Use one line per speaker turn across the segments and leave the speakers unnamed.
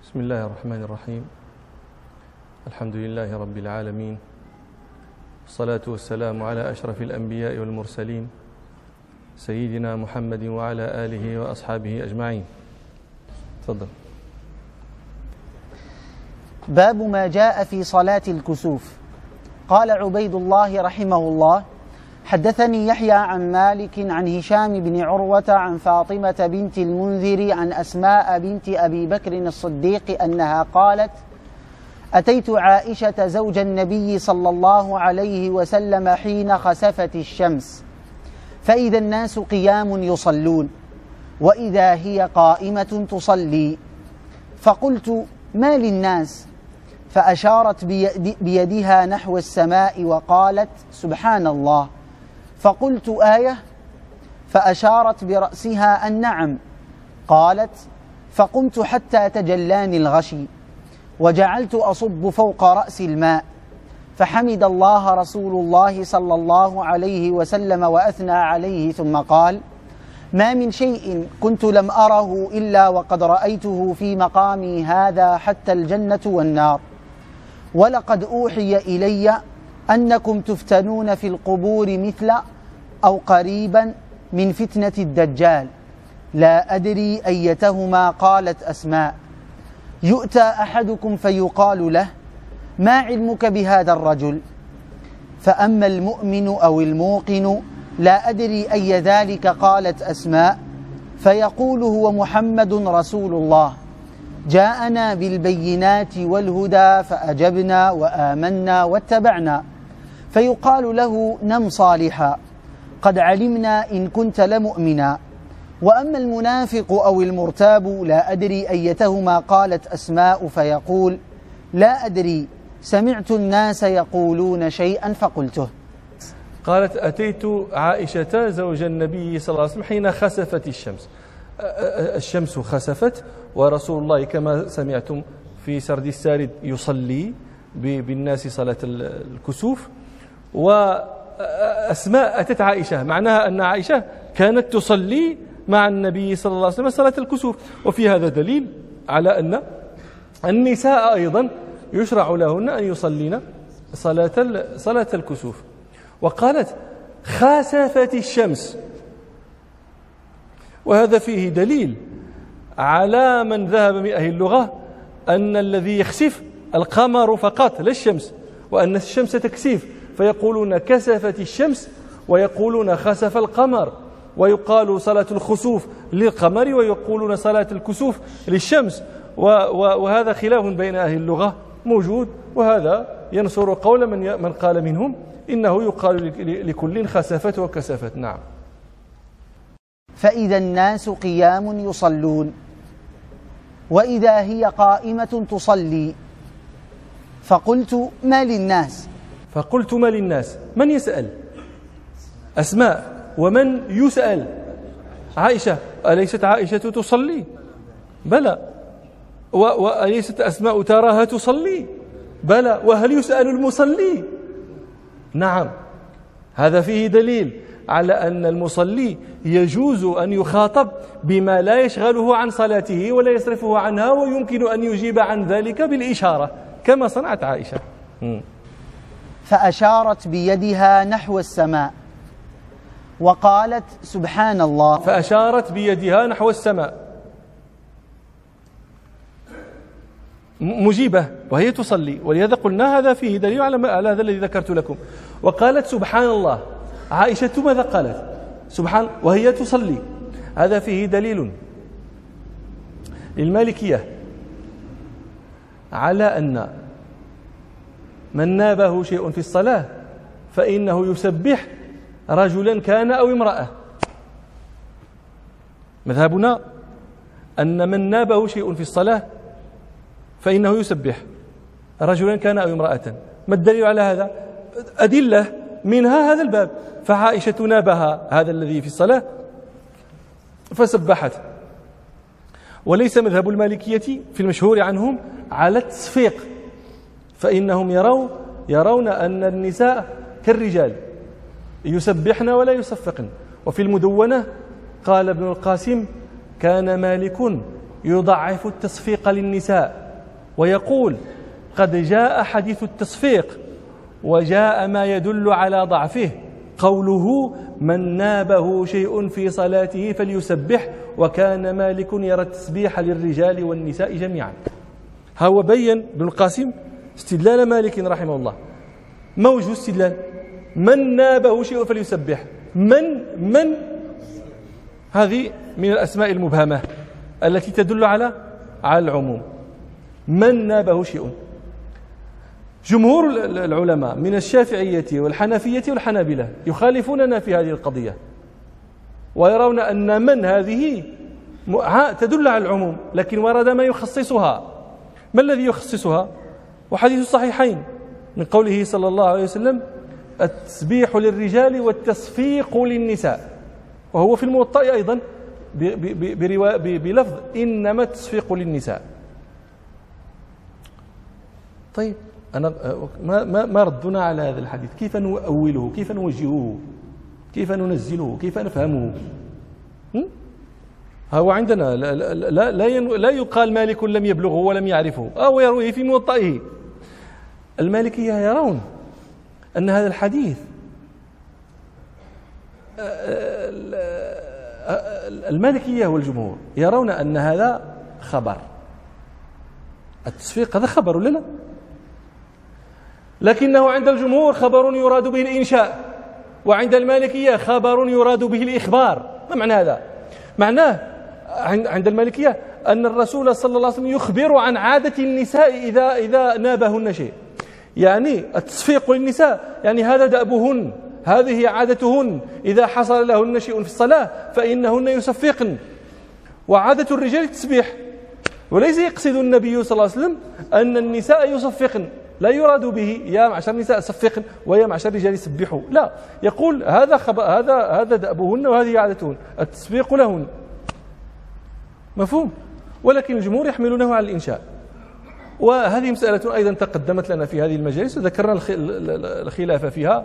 بسم الله الرحمن الرحيم. الحمد لله رب العالمين، والصلاة والسلام على أشرف الأنبياء والمرسلين سيدنا محمد وعلى آله وأصحابه أجمعين. تفضل.
باب ما جاء في صلاة الكسوف. قال عبيد الله رحمه الله: حدثني يحيى عن مالك عن هشام بن عروة عن فاطمة بنت المنذر عن أسماء بنت أبي بكر الصديق أنها قالت: أتيت عائشة زوج النبي صلى الله عليه وسلم حين خسفت الشمس، فإذا الناس قيام يصلون وإذا هي قائمة تصلي، فقلت: ما للناس؟ فأشارت بيدها نحو السماء وقالت: سبحان الله. فقلت: آية؟ فأشارت برأسها النعم. قالت: فقمت حتى تجلاني الغشي وجعلت أصب فوق رأس الماء، فحمد الله رسول الله صلى الله عليه وسلم وأثنى عليه، ثم قال: ما من شيء كنت لم أره إلا وقد رأيته في مقامي هذا حتى الجنة والنار، ولقد أوحي إلي أنكم تفتنون في القبور مثل أو قريبا من فتنة الدجال، لا أدري أيتهما. قالت أسماء: يؤتى أحدكم فيقال له: ما علمك بهذا الرجل؟ فأما المؤمن أو الموقن لا أدري أي ذلك. قالت أسماء: فيقول: هو محمد رسول الله، جاءنا بالبينات والهدى فأجبنا وآمنا واتبعنا. فيقال له: نم صالحا، قد علمنا إن كنت لمؤمنا. وأما المنافق أو المرتاب لا أدري أيتهما. قالت أسماء: فيقول: لا أدري، سمعت الناس يقولون شيئا فقلته.
قالت: أتيت عائشة زوج النبي صلى الله عليه وسلم حين خسفت الشمس. الشمس خسفت ورسول الله كما سمعتم في سرد السارد يصلي بالناس صلاة الكسوف، وأسماء أتت عائشة، معناها أن عائشة كانت تصلي مع النبي صلى الله عليه وسلم صلاة الكسوف. وفي هذا دليل على أن النساء أيضا يشرع لهن أن يصلين صلاة الكسوف. وقالت: خسفت الشمس، وهذا فيه دليل على من ذهب من أهل اللغة أن الذي يخسف القمر فقط لا الشمس، وأن الشمس تكسيف، فيقولون كسفت الشمس ويقولون خسف القمر، ويقال صلاة الخسوف للقمر ويقولون صلاة الكسوف للشمس. وهذا خلاف بين أهل اللغة موجود، وهذا ينصر قول من قال منهم إنه يقال لكل خسفت وكسفت. نعم.
فإذا الناس قيام يصلون وإذا هي قائمة تصلي، فقلت: ما للناس؟
فقلت: ما للناس؟ من يسأل؟ أسماء. ومن يسأل؟ عائشة. أليست عائشة تصلي؟ بلى. وأليست أسماء تراها تصلي؟ بلى. وهل يسأل المصلي؟ نعم. هذا فيه دليل على أن المصلي يجوز أن يخاطب بما لا يشغله عن صلاته ولا يصرفه عنها، ويمكن أن يجيب عن ذلك بالإشارة كما صنعت عائشة.
فأشارت بيدها نحو السماء وقالت: سبحان الله.
فأشارت بيدها نحو السماء مجيبة وهي تصلي، ولهذا قلنا هذا فيه دليل على هذا الذي ذكرت لكم. وقالت: سبحان الله. عائشة ماذا قالت؟ سبحان وهي تصلي. هذا فيه دليل للمالكية على أن من نابه شيء في الصلاة فإنه يسبح، رجلا كان أو امرأة. مذهبنا أن من نابه شيء في الصلاة فإنه يسبح، رجلا كان أو امرأة. ما الدليل على هذا؟ أدلة، منها هذا الباب. فعائشة نابها هذا الذي في الصلاة فسبحت. وليس مذهب المالكية في المشهور عنهم على التصفيق، فإنهم يرون أن النساء كالرجال يسبحن ولا يصفقن. وفي المدونة قال ابن القاسم: كان مالك يضعف التصفيق للنساء ويقول قد جاء حديث التصفيق وجاء ما يدل على ضعفه، قوله من نابه شيء في صلاته فليسبح، وكان مالك يرى التسبيح للرجال والنساء جميعا. هو بين ابن القاسم استدلال مالك رحمه الله. ما وجه استدلال؟ من نابه شيء فليسبح. من هذه من الأسماء المبهمة التي تدل على العموم. من نابه شيء. جمهور العلماء من الشافعية والحنفية والحنابلة يخالفوننا في هذه القضية، ويرون أن من هذه تدل على العموم، لكن ورد ما يخصصها. ما الذي يخصصها؟ وحديث الصحيحين من قوله صلى الله عليه وسلم التسبيح للرجال والتصفيق للنساء، وهو في الموطأ أيضا بلفظ إنما التصفيق للنساء. طيب أنا ما ردنا على هذا الحديث؟ كيف نؤوله؟ كيف نوجهه؟ كيف ننزله؟ كيف نفهمه؟ هو عندنا لا يقال مالك لم يبلغه ولم يعرفه أو يرويه في موطئه. المالكية يرون أن هذا الحديث المالكية والجمهور يرون أن هذا خبر. التصفيق هذا خبر ولا لا؟ لكنه عند الجمهور خبر يراد به الإنشاء، وعند المالكية خبر يراد به الإخبار. ما معنى هذا؟ معناه عند المالكية أن الرسول صلى الله عليه وسلم يخبر عن عادة النساء إذا نابهن شيء. يعني التصفيق للنساء يعني هذا دأبهن، هذه عادتهن، إذا حصل لهن شيء في الصلاة فإنهن يصفقن. وعادة الرجال التسبيح، وليس يقصد النبي صلى الله عليه وسلم أن النساء يصفقن، لا يراد به يا معشر النساء صفقن ويا معشر الرجال يسبحوا، لا، يقول هذا دأبهن وهذه عادتهن، التصفيق لهن. مفهوم؟ ولكن الجمهور يحملونه على الإنشاء. وهذه مسألة أيضا تقدمت لنا في هذه المجالس وذكرنا الخلاف فيها.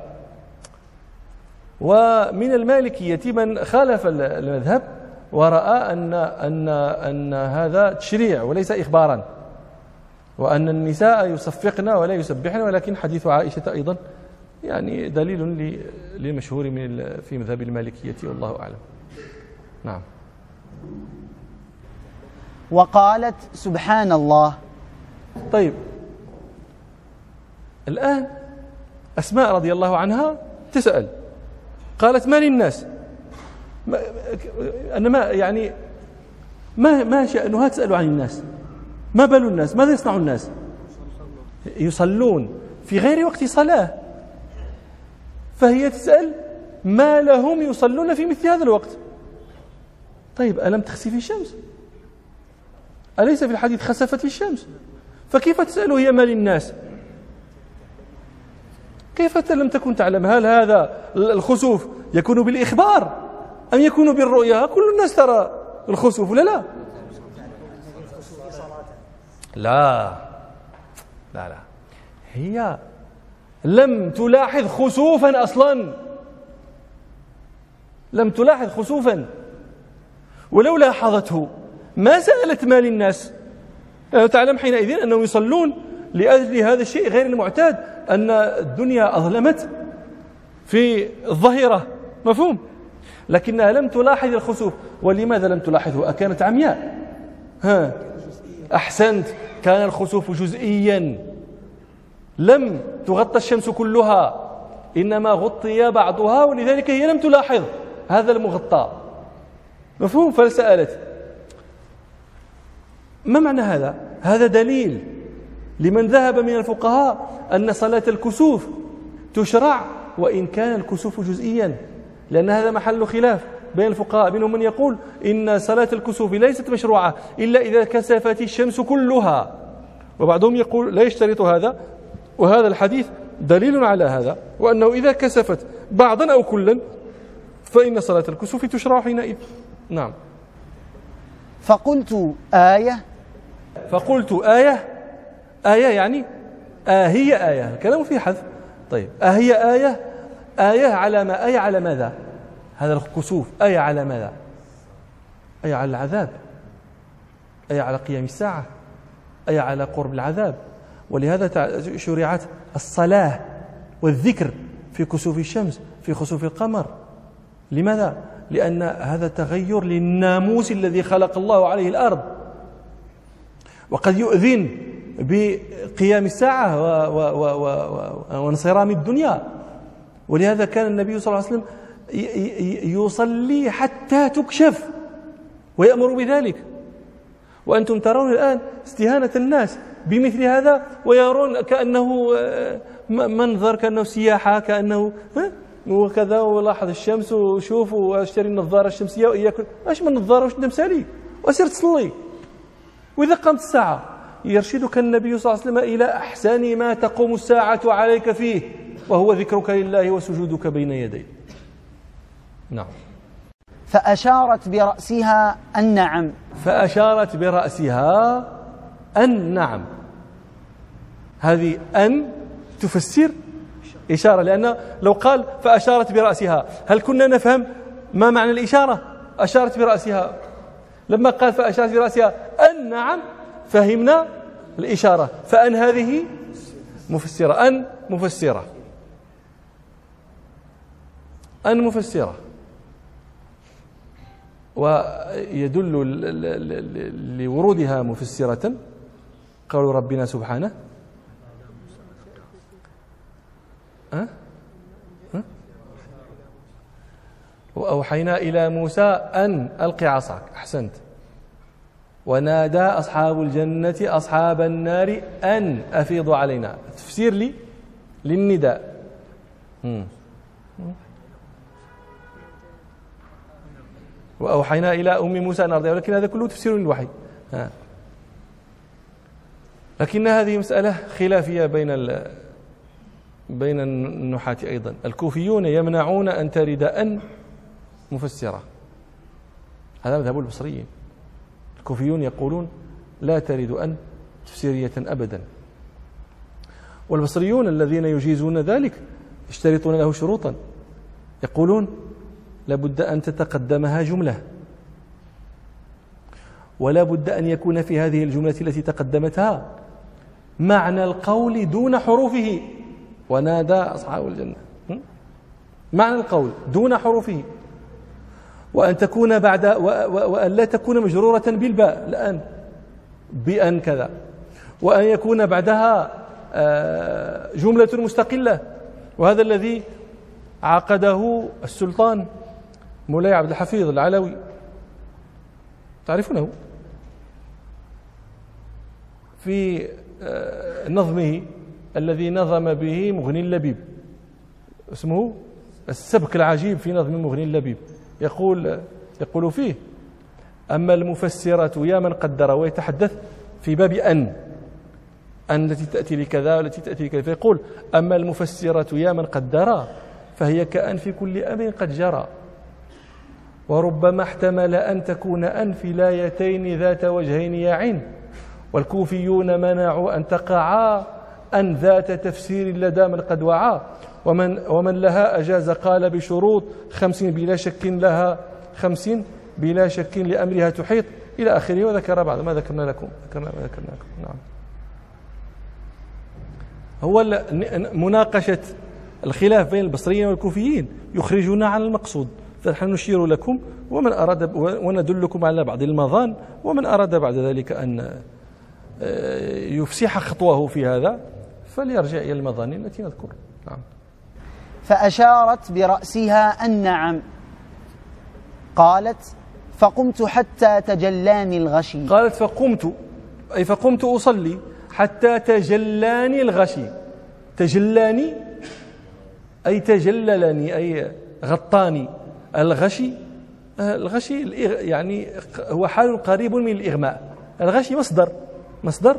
ومن المالكية من خالف المذهب ورأى أن هذا تشريع وليس إخبارا، وأن النساء يصفقن ولا يسبحن، ولكن حديث عائشة أيضا يعني دليل للمشهور في مذهب المالكية، والله أعلم. نعم.
وقالت سبحان الله.
طيب الآن أسماء رضي الله عنها تسأل، قالت ما للناس، ما شأنها تسأل عن الناس؟ ما بال الناس؟ ماذا يصنع الناس؟ يصلون في غير وقت صلاة، فهي تسأل ما لهم يصلون في مثل هذا الوقت. طيب ألم تخسف الشمس؟ أليس في الحديث خسفت الشمس؟ فكيف تسأل هي ما للناس؟ كيف لم تكن تعلم؟ هل هذا الخسوف يكون بالإخبار أم يكون بالرؤيا؟ كل الناس ترى الخسوف ولا لا؟ لا لا لا، هي لم تلاحظ خسوفا أصلا، لم تلاحظ خسوفا، ولو لاحظته ما سألت ما للناس. تعلم حينئذ أنهم يصلون لأجل هذا الشيء غير المعتاد، أن الدنيا أظلمت في الظهيرة. مفهوم؟ لكنها لم تلاحظ الخسوف. ولماذا لم تلاحظه؟ أكانت عمياء؟ أحسنت، كان الخسوف جزئيا، لم تغطى الشمس كلها، إنما غطي بعضها، ولذلك هي لم تلاحظ هذا المغطى. مفهوم؟ فسألت. ما معنى هذا؟ هذا دليل لمن ذهب من الفقهاء أن صلاة الكسوف تشرع وإن كان الكسوف جزئيا، لأن هذا محل خلاف بين الفقهاء. منهم من يقول إن صلاة الكسوف ليست مشروعة إلا إذا كسفت الشمس كلها، وبعضهم يقول لا يشترط هذا، وهذا الحديث دليل على هذا، وأنه إذا كسفت بعضا أو كلا فإن صلاة الكسوف تشرع حينئذ. نعم.
فقلت آية.
فقلت آية، آية يعني هي آية، الكلام فيه حذف. طيب هي آية، آية على ما؟ آية على ماذا؟ هذا الكسوف آية على ماذا؟ آية على العذاب. أي على قيام الساعة، أي على قرب العذاب. ولهذا شرعت الصلاة والذكر في كسوف الشمس، في خسوف القمر. لماذا؟ لأن هذا تغير للناموس الذي خلق الله عليه الأرض، وقد يؤذن بقيام الساعة وانصرام الدنيا. ولهذا كان النبي صلى الله عليه وسلم يصلي حتى تكشف ويأمر بذلك. وأنتم ترون الآن استهانة الناس بمثل هذا، ويرون كأنه منظر، كأنه سياحة، كأنه وكذا، ولاحظ الشمس وشوف واشتري النظارة الشمسية وإياك اش من نظارة واش تمسالي وسير تصلي. وإذا قامت الساعة يرشدك النبي صلى الله عليه وسلم إلى أحسن ما تقوم الساعة عليك فيه، وهو ذكرك لله وسجودك بين يديه. نعم.
فأشارت برأسها النعم.
فأشارت برأسها النعم. هذه أن تفسر إشارة، لأن لو قال فأشارت برأسها هل كنا نفهم ما معنى الإشارة؟ أشارت برأسها. لما قال فأشارت برأسها النعم فهمنا الإشارة. فأن هذه مفسرة، أن مفسرة، أن مفسرة. ويدل لورودها مفسرة قول ربنا سبحانه وأوحينا إلى موسى أن ألق عصاك. أحسنت. ونادى أصحاب الجنة أصحاب النار أن أفيضوا علينا. تفسير لي للنداء. وأوحينا إلى أم موسى أن أرضعها، ولكن هذا كله تفسير للوحي. لكن هذه مسألة خلافية بين النحاة أيضا. الكوفيون يمنعون أن ترد أن مفسرة، هذا مذهب البصريين. الكوفيون يقولون لا ترد أن تفسيرية أبدا. والبصريون الذين يجيزون ذلك يشترطون له شروطا، يقولون لابد أن تتقدمها جملة، ولا بد أن يكون في هذه الجملة التي تقدمتها معنى القول دون حروفه. ونادى أصحاب الجنة، معنى القول دون حروفه. وأن تكون بعد وأن لا تكون مجرورة بالباء الآن بأن كذا، وأن يكون بعدها جملة مستقلة. وهذا الذي عقده السلطان مولاي عبد الحفيظ العلوي، تعرفونه، في نظمه الذي نظم به مغني اللبيب، اسمه السبك العجيب في نظم مغني اللبيب. يقول فيه: أما المفسرة يا من قدر، ويتحدث في باب أن التي تأتي لكذا والتي تأتي لكذا، فيقول: أما المفسرة يا من قدر فهي كأن في كل أمر قد جرى، وربما احتمل أن تكون أن في لايتين ذات وجهين يعين، والكوفيون منعوا أن تقعا أن ذات تفسير لدى من قد وعى، ومن لها أجاز قال بشروط 50 بلا شك لها 50 بلا شك لأمرها تحيط إلى آخره. وذكر بعض ما ذكرنا لكم. نعم. هو مناقشة الخلاف بين البصريين والكوفيين يخرجنا عن المقصود، فنحن نشير لكم ومن أراد وندلكم على بعض المظان، ومن أراد بعد ذلك أن يفسح خطوه في هذا فليرجع إلى المظان التي نذكر. نعم.
فأشارت برأسها النعم. قالت: فقمت حتى تجلاني الغشي.
قالت: فقمت، أي فقمت أصلي حتى تجلاني الغشي. تجلاني أي تجللني، أي غطاني. الغشي يعني هو حال قريب من الإغماء. الغشي مصدر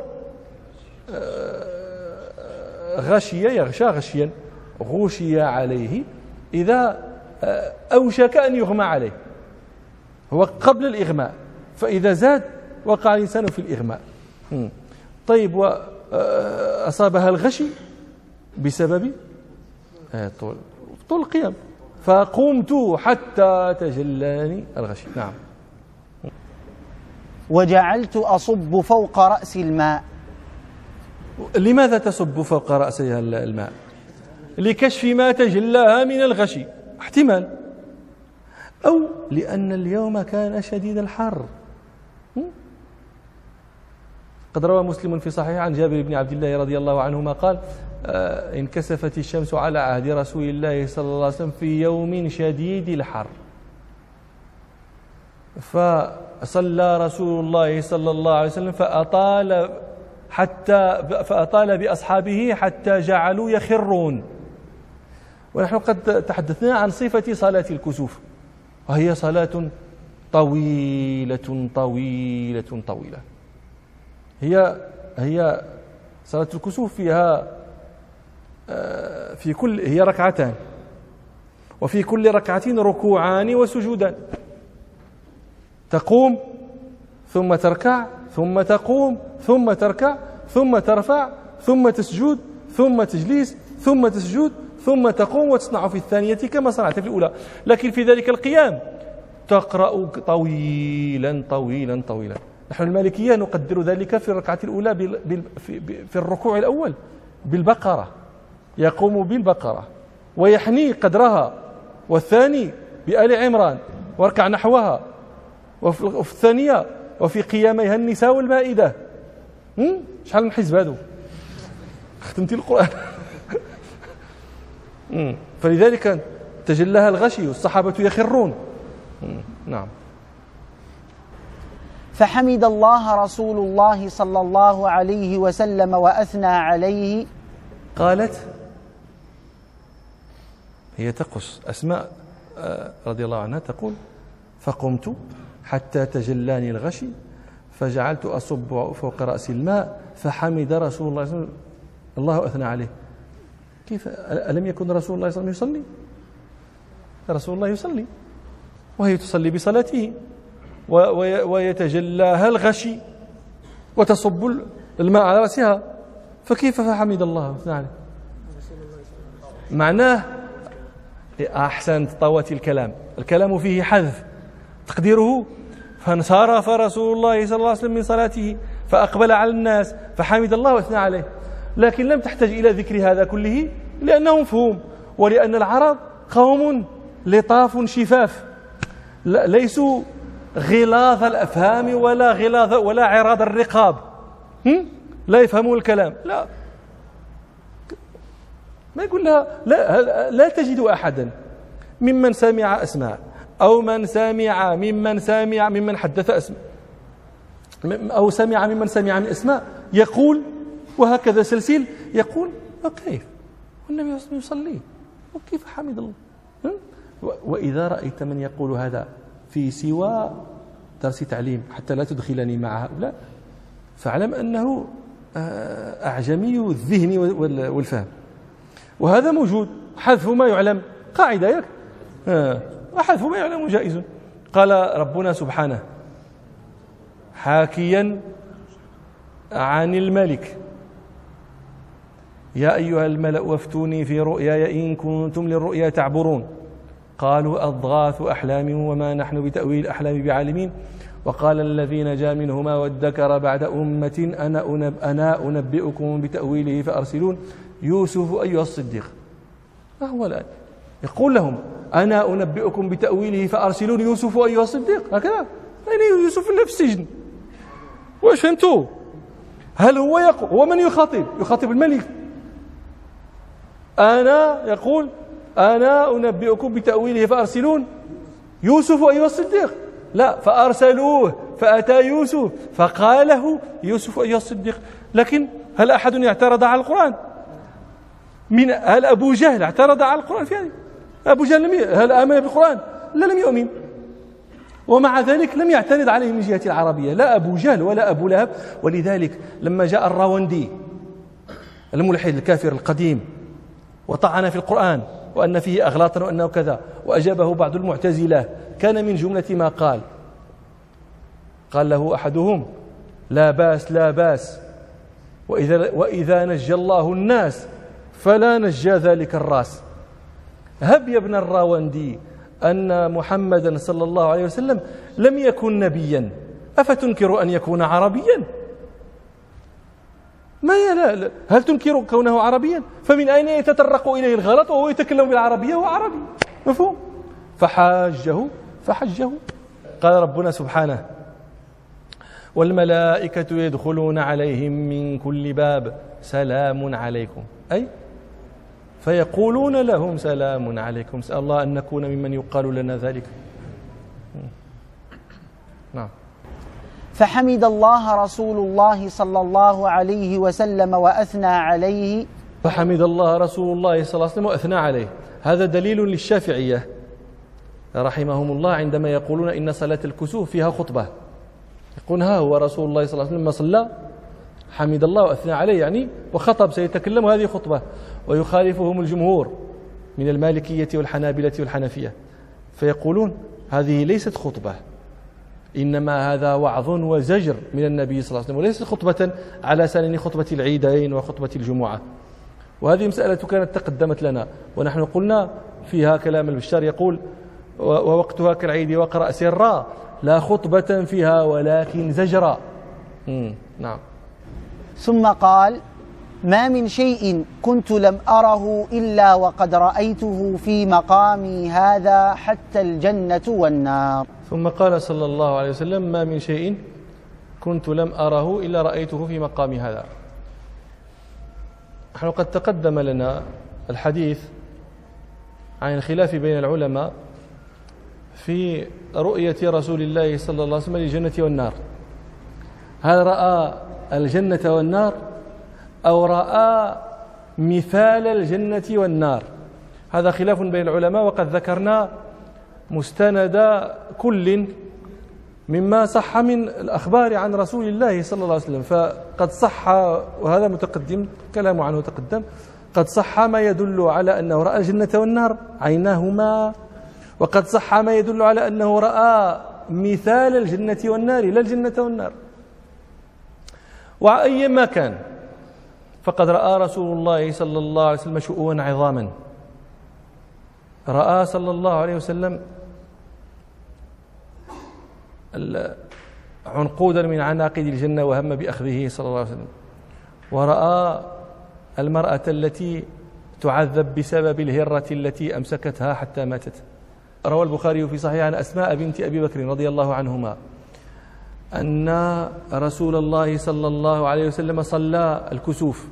غشي يغشى غشيا، غشي عليه إذا أوشك أن يغمى عليه، هو قبل الإغماء، فإذا زاد وقع الإنسان في الإغماء. طيب، وأصابها الغشي بسبب طول القيام، فقمت حتى تجلاني الغشي. نعم.
وجعلت أصب فوق رأس الماء.
لماذا تصب فوق رأسها الماء؟ لكشف ما تجلاها من الغشي، احتمال، أو لأن اليوم كان شديد الحر. قد روى مسلم في صحيح عن جابر بن عبد الله رضي الله عنهما قال: انكسفت الشمس على عهد رسول الله صلى الله عليه وسلم في يوم شديد الحر، فصلى رسول الله صلى الله عليه وسلم فأطال بأصحابه حتى جعلوا يخرون. ونحن قد تحدثنا عن صفة صلاة الكسوف، وهي صلاة طويلة طويلة طويلة. هي صلاة الكسوف فيها هي ركعتان، وفي كل ركعة ركوعان وسجودان. تقوم ثم تركع ثم تقوم ثم تركع ثم ترفع ثم تسجد ثم تجلس ثم تسجد ثم تقوم وتصنع في الثانية كما صنعت في الأولى. لكن في ذلك القيام تقرأ طويلا طويلا طويلا. نحن المالكية نقدر ذلك في الركعة الأولى في الركوع الأول بالبقرة، يقوم بالبقرة ويحني قدرها، والثاني بآل عمران واركع نحوها، وفي الثانية وفي قياميها النساء والمائدة. شحال من حزب هذو؟ ختمتي القرآن. فلذلك تجلاها الغشي والصحابة يخرون. نعم.
فحمد الله رسول الله صلى الله عليه وسلم وأثنى عليه.
قالت هي تقص، أسماء رضي الله عنها تقول: فقمت حتى تجلاني الغشي فجعلت أصب فوق رأسي الماء فحمد رسول الله صلى الله عليه وسلم الله أثنى عليه. كيف؟ ألم يكن رسول الله صلى الله عليه وسلم يصلي؟ رسول الله يصلي وهي تصلي بصلاته ويتجلاها الغشي وتصب الماء على رأسها، فكيف فحمد الله أثنى عليه؟ معناه أحسنت، طوت الكلام فيه حذف، تقديره: فانصرف رسول الله صلى الله عليه وسلم من صلاته فأقبل على الناس فحمد الله واثنى عليه. لكن لم تحتاج إلى ذكر هذا كله لأنه مفهوم، ولأن العرب قوم لطاف شفاف، ليسوا غلاظ الأفهام ولا عراض الرقاب، لا يفهمون الكلام. لا، ما يقول لها لا تجد أحدا ممن سمع أسماء أو ممن حدث أسماء أو سمع ممن سمع من أسماء يقول، وهكذا سلسل يقول: وكيف والنبي يصلي وكيف حمد الله. وإذا رأيت من يقول هذا في سوى درس تعليم حتى لا تدخلني مع هؤلاء، فاعلم أنه أعجمي الذهن والفهم، وهذا موجود. حذف ما يعلم قاعدة، ياك؟ وحذف ما يعلم جائز. قال ربنا سبحانه حاكيا عن الملك: يا أيها الملأ وافتوني في رؤياي إن كنتم للرؤيا تعبرون قالوا أضغاث أحلام وما نحن بتأويل الأحلام بعالمين وقال الذي نجا منهما وادكر بعد أمة أنا أنبئكم بتأويله فأرسلون يوسف أيها الصديق. هو الآن يقول لهم: أنا أنبئكم بتأويله فأرسلون يوسف أيها الصديق. هكذا يعني يوسف اللي في السجن. واش فهمتوا؟ هل هو هو من يخاطب الملك؟ يقول أنا أنبئكم بتأويله فأرسلون يوسف أيها الصديق. لا، فأرسلوه فأتى يوسف فقال له يوسف أيها الصديق. لكن هل أحد يعترض على القرآن؟ هل أبو جهل اعترض على القرآن في هذه؟ أبو جهل هل آمن بالقرآن؟ لا، لم يؤمن، ومع ذلك لم يعترض عليه من جهة العربية، لا أبو جهل ولا أبو لهب. ولذلك لما جاء الراوندي الملحد الكافر القديم وطعن في القرآن وأن فيه أغلاطا وأنه كذا، وأجابه بعض المعتزلة، كان من جملة ما قال له أحدهم: لا باس لا باس، وإذا نجى الله الناس فلا نجى ذلك الراس. هب يا ابن الراوندي أن محمدا صلى الله عليه وسلم لم يكن نبيا أفتنكر أن يكون عربيا؟ ما لا هل تنكر كونه عربيا؟ فمن أين يتطرق إليه الغلط وهو يتكلم بالعربية وهو عربي؟ مفهوم؟ فحجه. قال ربنا سبحانه: والملائكة يدخلون عليهم من كل باب سلام عليكم، أي فيقولون لهم سلام عليكم. سأل الله أن نكون ممن يقال لنا ذلك. نعم.
فحمد الله رسول الله صلى الله عليه وسلم وأثنى عليه.
فحمد الله رسول الله صلى الله عليه وسلم وأثنى عليه. هذا دليل للشافعية رحمهم الله عندما يقولون إن صلاة الكسوف فيها خطبة، يقول ها هو رسول الله صلى الله عليه وسلم صلى حمد الله وأثنى عليه يعني وخطب سيتكلم، هذه خطبة. ويخالفهم الجمهور من المالكية والحنابلة والحنفية فيقولون هذه ليست خطبة، إنما هذا وعظ وزجر من النبي صلى الله عليه وسلم، وليست خطبة على سنن خطبة العيدين وخطبة الجمعة. وهذه مسألة كانت تقدمت لنا ونحن قلنا فيها كلام البشار يقول: ووقتها كالعيد وقرأ سرا لا خطبة فيها ولكن زجرا. نعم.
ثم قال: ما من شيء كنت لم أره إلا وقد رأيته في مقامي هذا حتى الجنة والنار.
ثم قال صلى الله عليه وسلم: ما من شيء كنت لم أره إلا رأيته في مقامي هذا. نحن قد تقدم لنا الحديث عن الخلاف بين العلماء في رؤية رسول الله صلى الله عليه وسلم للجنة والنار، هل رأى الجنة والنار أو رأى مثال الجنة والنار؟ هذا خلاف بين العلماء، وقد ذكرنا مستند كل مما صح من الأخبار عن رسول الله صلى الله عليه وسلم. فقد صح، وهذا متقدم كلام عنه تقدم، قد صح ما يدل على أنه رأى الجنة والنار عيناهما، وقد صح ما يدل على أنه رأى مثال الجنة والنار لا الجنة والنار. وأيما كان فقد رأى رسول الله صلى الله عليه وسلم شؤونا عظاما، رأى صلى الله عليه وسلم عنقودا من عناقيد الجنة وهم بأخذه صلى الله عليه وسلم، ورأى المرأة التي تعذب بسبب الهرة التي أمسكتها حتى ماتت. روى البخاري في صحيح عن أسماء بنت أبي بكر رضي الله عنهما أن رسول الله صلى الله عليه وسلم صلى الكسوف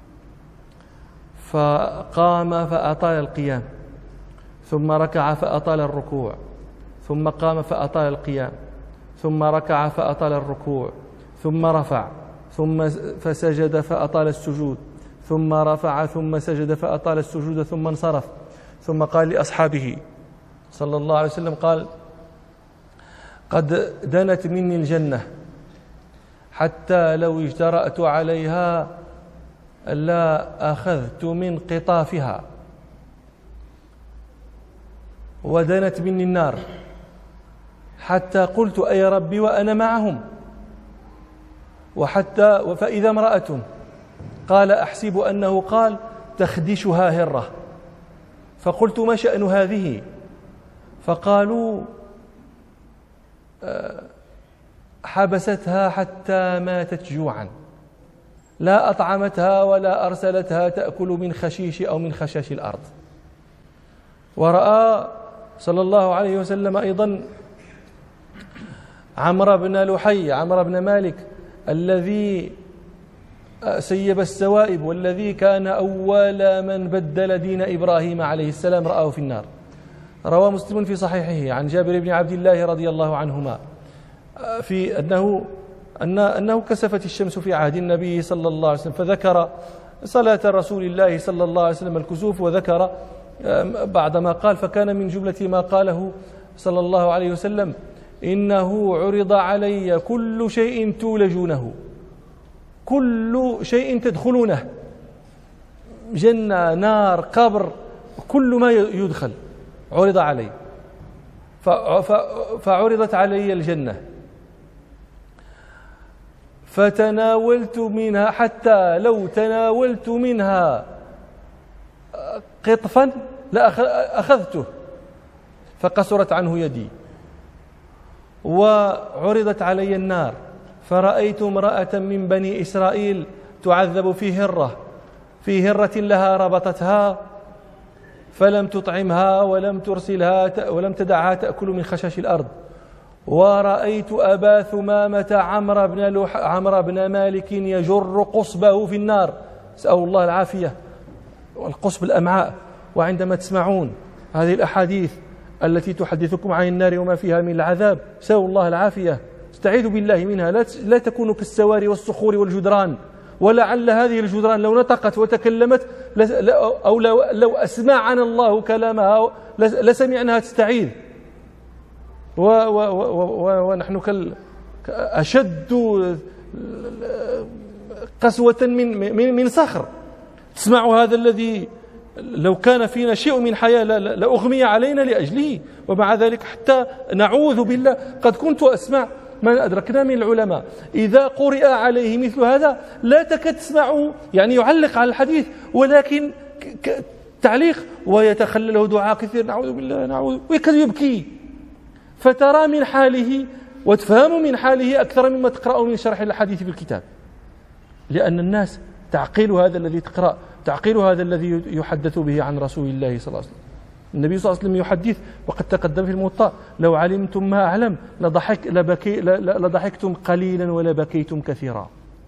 فقام فأطال القيام، ثم ركع فأطال الركوع، ثم قام فأطال القيام، ثم ركع فأطال الركوع، ثم رفع، ثم فسجد فأطال السجود، ثم رفع ثم سجد فأطال السجود، ثم انصرف، ثم قال لأصحابه صلى الله عليه وسلم قال: قد دنت مني الجنة حتى لو اجترأت عليها لا أخذت من قطافها، ودنت مني النار حتى قلت أي ربي وأنا معهم، فإذا امرأة قال أحسب أنه قال تخدشها هرة، فقلت ما شأن هذه؟ فقالوا حبستها حتى ماتت جوعا، لا أطعمتها ولا أرسلتها تأكل من خشيش أو من خشاش الأرض. ورأى صلى الله عليه وسلم أيضا عمرو بن لحي، عمرو بن مالك الذي سيب السوائب والذي كان أول من بدل دين إبراهيم عليه السلام، رآه في النار. روى مسلم في صحيحه عن جابر بن عبد الله رضي الله عنهما في أنه كسفت الشمس في عهد النبي صلى الله عليه وسلم، فذكر صلاة رسول الله صلى الله عليه وسلم الكسوف، وذكر بعدما قال: فكان من جملة ما قاله صلى الله عليه وسلم: إنه عرض علي كل شيء تولجونه، كل شيء تدخلونه، جنة نار قبر، كل ما يدخل عرض علي، فعرضت علي الجنة فتناولت منها، حتى لو تناولت منها قطفا لأخذته، فقصرت عنه يدي. وعرضت علي النار فرأيت امرأة من بني إسرائيل تعذب في هرة لها ربطتها فلم تطعمها ولم ترسلها ولم تدعها تأكل من خشاش الأرض. ورأيت أبا ثمامة عمرو بن مالك يجر قصبه في النار، أسأل الله العافية، والقصب الأمعاء. وعندما تسمعون هذه الأحاديث التي تحدثكم عن النار وما فيها من العذاب، سأل الله العافية، استعيذوا بالله منها، لا تكونوا كالسواري والصخور والجدران. ولعل هذه الجدران لو نطقت وتكلمت أو لو أسمعنا الله كلامها لسمعناها تستعيذ، ونحن أشد قسوة من صخر. تسمع هذا الذي لو كان فينا شيء من حياة لأغمي علينا لأجله، ومع ذلك حتى نعوذ بالله. قد كنت أسمع ما أدركنا من العلماء إذا قرئ عليه مثل هذا لا تكاد تسمعه، يعني يعلق على الحديث ولكن تعليق ويتخلله دعاء كثير، نعوذ بالله نعوذ، ويكاد يبكي. فترى من حاله وتفهم من حاله أكثر مما تقرأ من شرح الحديث في الكتاب، لأن الناس تعقيل هذا الذي تقرأ، تعقيل هذا الذي يحدث به عن رسول الله صلى الله عليه وسلم. النبي صلى الله عليه وسلم يحدث وقد تقدم في الموطأ: لو علمتم ما أعلم لضحكتم قليلا ولبكيتم كثيرا.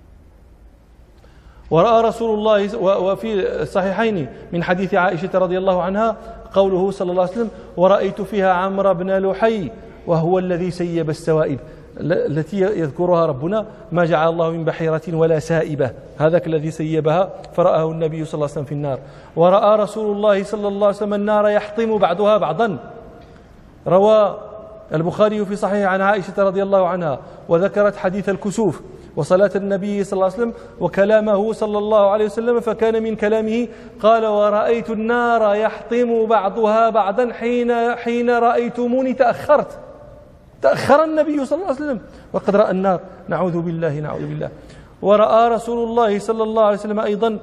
ورأى رسول الله، وفي الصحيحين من حديث عائشة رضي الله عنها قوله صلى الله عليه وسلم: ورأيت فيها عمرو بن لحي وهو الذي سيب السوائب، التي يذكرها ربنا: ما جعل الله من بحيرة ولا سائبة، هذاك الذي سيبها فرآه النبي صلى الله عليه وسلم في النار. ورأى رسول الله صلى الله عليه وسلم النار يحطم بعضها بعضا. روى البخاري في صحيح عن عائشة رضي الله عنها وذكرت حديث الكسوف وصلاة النبي صلى الله عليه وسلم وكلامه صلى الله عليه وسلم، فكان من كلامه قال: ورأيت النار يحطم بعضها بعضا حين رأيتموني تأخر النبي صلى الله عليه وسلم وقد رأى النار، نعوذ بالله نعوذ بالله. ورأى رسول الله صلى الله عليه وسلم أيضا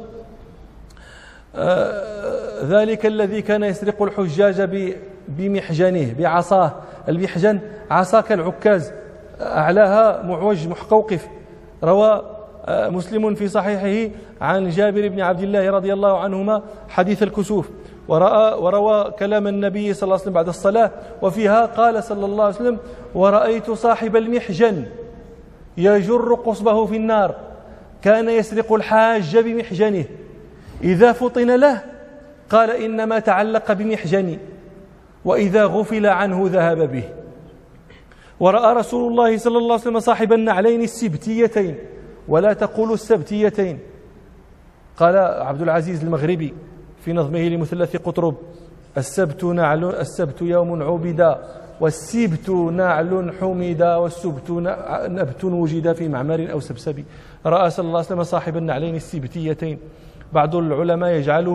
ذلك الذي كان يسرق الحجاج بمحجنه، بعصاه. المحجن عصا كالعكاز، أعلاها معوج محقوقف. روى مسلم في صحيحه عن جابر بن عبد الله رضي الله عنهما حديث الكسوف، وروى كلام النبي صلى الله عليه وسلم بعد الصلاة، وفيها قال صلى الله عليه وسلم: ورأيت صاحب المحجن يجر قصبه في النار، كان يسرق الحاج بمحجنه، إذا فطن له قال: إنما تعلق بمحجني، وإذا غفل عنه ذهب به. ورأى رسول الله صلى الله عليه وسلم صاحب النعلين السبتيتين، ولا تقول السبتيتين، قال عبد العزيز المغربي في نظمه لمثلث قطرب: السبت يوم عبدا، والسبت نعل حمدا، والسبت نبت وجد في معمر أو سبسب. رأى صلى الله عليه وسلم صاحب النعلين السبتيتين. بعض العلماء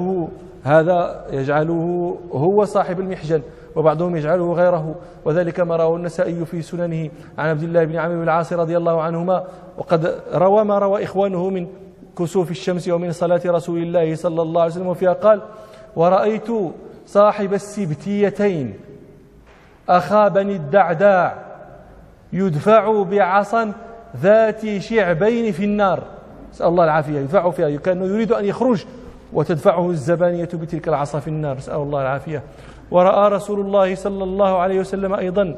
يجعله هو صاحب المحجن، وبعضهم يجعله غيره، وذلك ما رواه النسائي في سننه عن عبد الله بن عمرو بن العاص رضي الله عنهما، وقد روى ما روى إخوانه من كسوف الشمس ومن صلاة رسول الله صلى الله عليه وسلم، وفيها قال: ورأيت صاحب السبتيتين أخا بني الدعداع يدفع بعصا ذات شعبين في النار، نسأل الله العافية، يدفع فيها، كان يريد أن يخرج وتدفعه الزبانية بتلك العصا في النار، نسأل الله العافية. ورأى رسول الله صلى الله عليه وسلم أيضا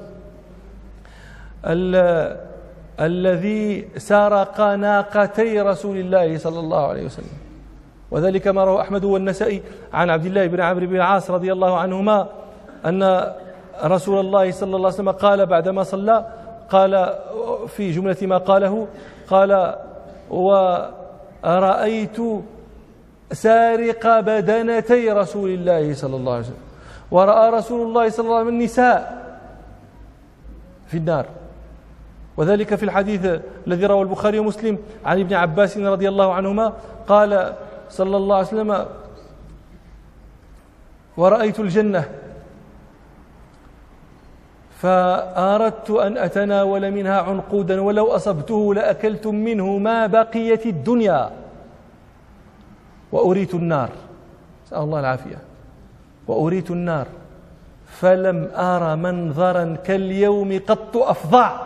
الذي سرق ناقتي رسول الله صلى الله عليه وسلم، وذلك ما رواه أحمد والنسائي عن عبد الله بن عمرو بن العاص رضي الله عنهما أن رسول الله صلى الله عليه وسلم قال بعدما صلى، قال في جملة ما قاله، قال: ورأيت سارق بدنتي رسول الله صلى الله عليه وسلم. ورأى رسول الله صلى الله عليه وسلم النساء في النار، وذلك في الحديث الذي رواه البخاري ومسلم عن ابن عباس رضي الله عنهما قال صلى الله عليه وسلم: ورأيت الجنة فأردت أن أتناول منها عنقودا، ولو أصبته لأكلتم منه ما بقيت الدنيا. وأريت النار، نسأل الله العافية، وأريت النار فلم أر منظرا كاليوم قط أفظع.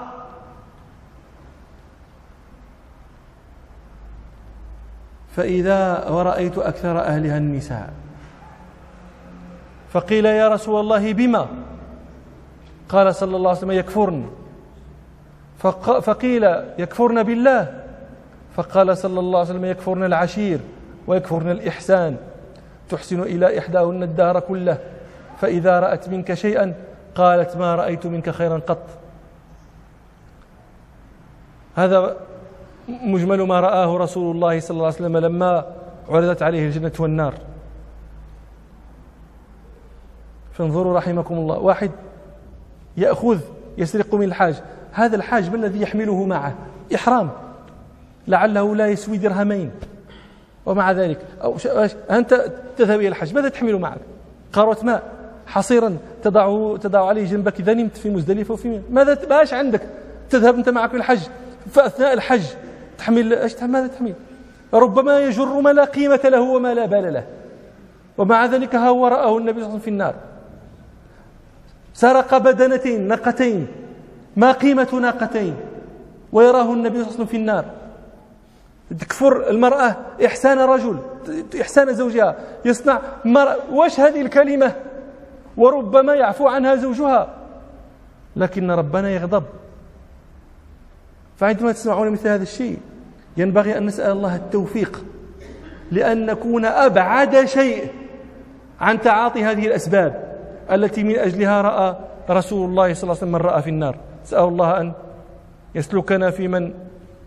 فإذا ورأيت أكثر أهلها النساء، فقيل يا رسول الله بما؟ قال صلى الله عليه وسلم يكفرن. فقيل يكفرن بالله؟ فقال صلى الله عليه وسلم يكفرن العشير ويكفرن الإحسان، تحسن إلى إحداهن الدهر كله، فإذا رأت منك شيئا قالت ما رأيت منك خيرا قط. هذا مجمل ما رآه رسول الله صلى الله عليه وسلم لما عرضت عليه الجنة والنار. فانظروا رحمكم الله، واحد يأخذ يسرق من الحاج، هذا الحاج ما الذي يحمله معه؟ إحرام لعله لا يسوي درهمين، ومع ذلك أنت تذهب إلى الحج، ماذا تحمل معك؟ قارة ماء، حصيرا تضع عليه جنبك إذا نمت في مزدلفة وفي ماذا باش عندك؟ تذهب أنت معك الحج، فأثناء الحج تحمل ماذا تحمل؟ ربما يجر ما لا قيمة له وما لا بال له، ومع ذلك هو رآه النبي صلى الله عليه وسلم في النار. سرق بدنتين ناقتين، ما قيمة ناقتين، ويراه النبي صلى الله عليه وسلم في النار. تكفر المرأة إحسان رجل، إحسان زوجها، يصنع واش هذه الكلمة؟ وربما يعفو عنها زوجها، لكن ربنا يغضب. فعندما تسمعون مثل هذا الشيء ينبغي أن نسأل الله التوفيق لأن نكون أبعد شيء عن تعاطي هذه الأسباب التي من أجلها رأى رسول الله صلى الله عليه وسلم من رأى في النار. سأل الله أن يسلكنا في من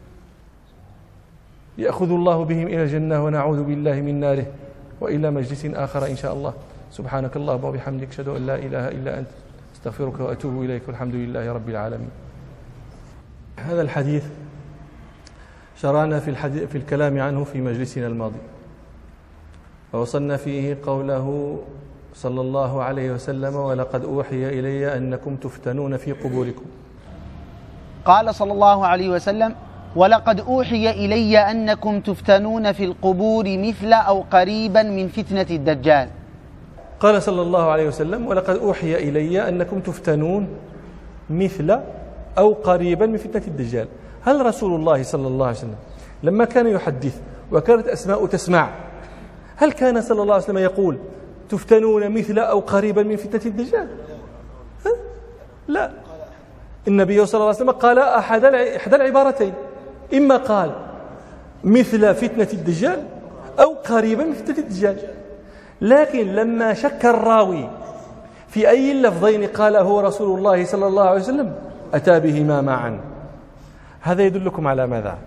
يأخذ الله بهم إلى الجنة، ونعوذ بالله من ناره، وإلى مجلس آخر إن شاء الله. سبحانك اللهم وبحمدك، أشهد أن لا إله إلا أنت، استغفرك وأتوب إليك، والحمد لله رب العالمين. هذا الحديث شرعنا في الكلام عنه في مجلسنا الماضي، ووصلنا فيه قوله صلى الله عليه وسلم: ولقد أوحي إلي أنكم تفتنون في قبوركم.
قال صلى الله عليه وسلم: ولقد أوحي إلي أنكم تفتنون في القبور مثل أو قريبا من فتنة الدجال.
قال صلى الله عليه وسلم: ولقد أوحي إلي أنكم تفتنون مثل أو قريبا من فتنة الدجال. هل رسول الله صلى الله عليه وسلم لما كان يحدث وكانت أسماء تسمع، هل كان صلى الله عليه وسلم يقول تفتنون مثل أو قريبا من فتنة الدجال؟ لا، النبي صلى الله عليه وسلم قال إحدى العبارتين، إما قال مثل فتنة الدجال أو قريبا من فتنة الدجال. لكن لما شك الراوي في أي اللفظين قاله رسول الله صلى الله عليه وسلم أتى بهما معا. هذا يدلكم على ماذا؟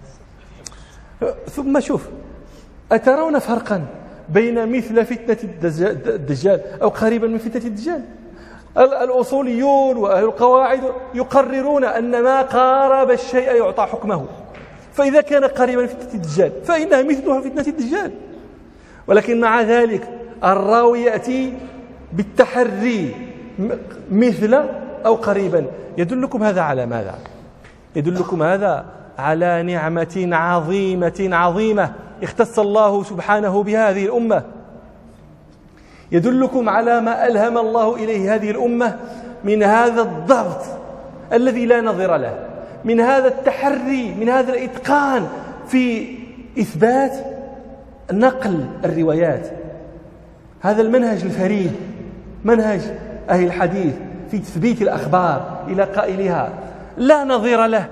ثم شوف، أترون فرقا بين مثل فتنة الدجال أو قريبا من فتنة الدجال؟ الأصوليون وأهل القواعد يقررون أن ما قارب الشيء يعطى حكمه، فإذا كان قريبا من فتنة الدجال فإنها مثلها فتنة الدجال. ولكن مع ذلك الراوي يأتي بالتحري مثل أو قريبا. يدلكم هذا على ماذا؟ يدلكم هذا على نعمة عظيمة اختص الله سبحانه بهذه الأمة. يدلكم على ما ألهم الله إليه هذه الأمة من هذا الضبط الذي لا نظير له، من هذا التحري، من هذا الإتقان في إثبات نقل الروايات. هذا المنهج الفريد، منهج أهل الحديث في تثبيت الأخبار إلى قائلها، لا نظير له.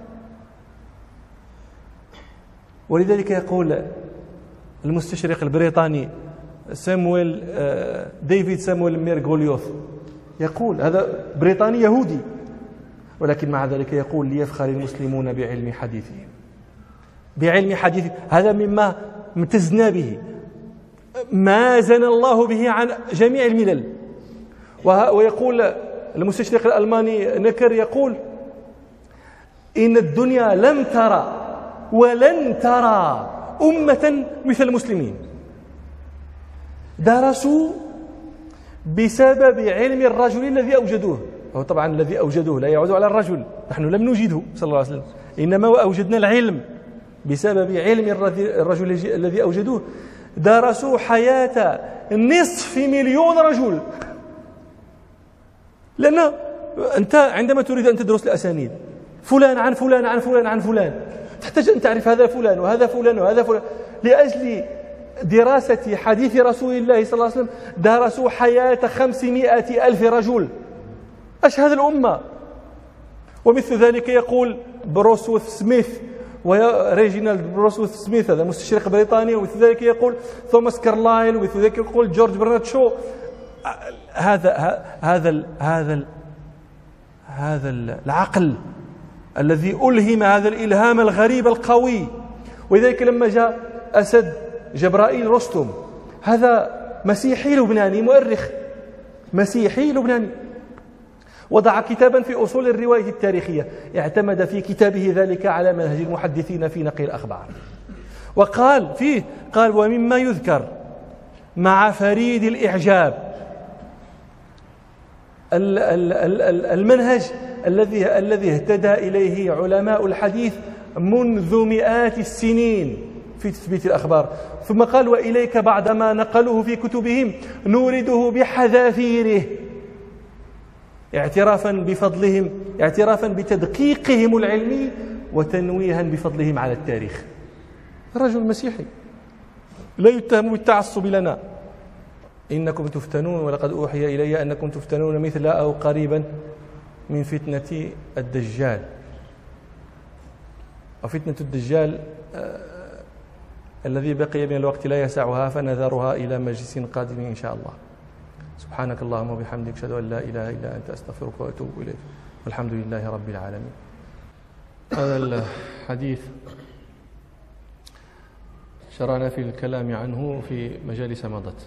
ولذلك يقول المستشرق البريطاني ديفيد سامويل ميرغوليوث، يقول، هذا بريطاني يهودي، ولكن مع ذلك يقول: ليفخر المسلمون بعلم حديثهم. بعلم حديث، هذا مما امتزنا به، مازن الله به عن جميع الملل. ويقول المستشرق الألماني نكر، يقول: إن الدنيا لم ترى ولن ترى أمة مثل المسلمين، درسوا بسبب علم الرجل الذي أوجدوه. هو طبعا الذي أوجدوه لا يعود على الرجل، نحن لم نوجده صلى الله عليه وسلم، إنما أوجدنا العلم بسبب علم الرجل الذي أوجدوه. درسوا حياة 500,000 رجل لأن أنت عندما تريد أن تدرس الأسانيد فلان عن فلان عن فلان عن فلان، تحتاج أن تعرف هذا فلان وهذا فلان وهذا فلان. لأجل دراسة حديث رسول الله صلى الله عليه وسلم درسوا حياة 500,000 رجل أشهد الأمة. ومثل ذلك يقول بروسوث سميث وريجينالد بروسوث سميث، هذا مستشرق بريطاني، ومثل ذلك يقول توماس كارلايل، ومثل ذلك يقول جورج برنارد شو. هذا العقل الذي ألهم هذا الإلهام الغريب القوي. ولذلك لما جاء أسد جبرائيل رستم، هذا مسيحي لبناني مؤرخ مسيحي لبناني، وضع كتابا في أصول الرواية التاريخية، اعتمد في كتابه ذلك على منهج المحدثين في نقل الأخبار، وقال فيه قال: ومما يذكر مع فريد الإعجاب المنهج الذي اهتدى إليه علماء الحديث منذ مئات السنين في تثبيت الأخبار. ثم قال: وإليك بعد ما نقلوه في كتبهم نورده بحذافيره، اعترافا بفضلهم، اعترافا بتدقيقهم العلمي، وتنويها بفضلهم على التاريخ. رجل مسيحي لا يتهم بالتعصب لنا. إنكم تفتنون ولقد أوحي إلي أنكم تفتنون مثل أو قريبا من فتنة الدجال. وفتنة الدجال الذي بقي من الوقت لا يسعها، فنذرها إلى مجلس قادم إن شاء الله. سبحانك اللهم وبحمدك، أشهد أن لا إله إلا أنت، أستغفرك وأتوب إليك، والحمد لله رب العالمين. هذا الحديث شرعنا في الكلام عنه في مجالس مضت،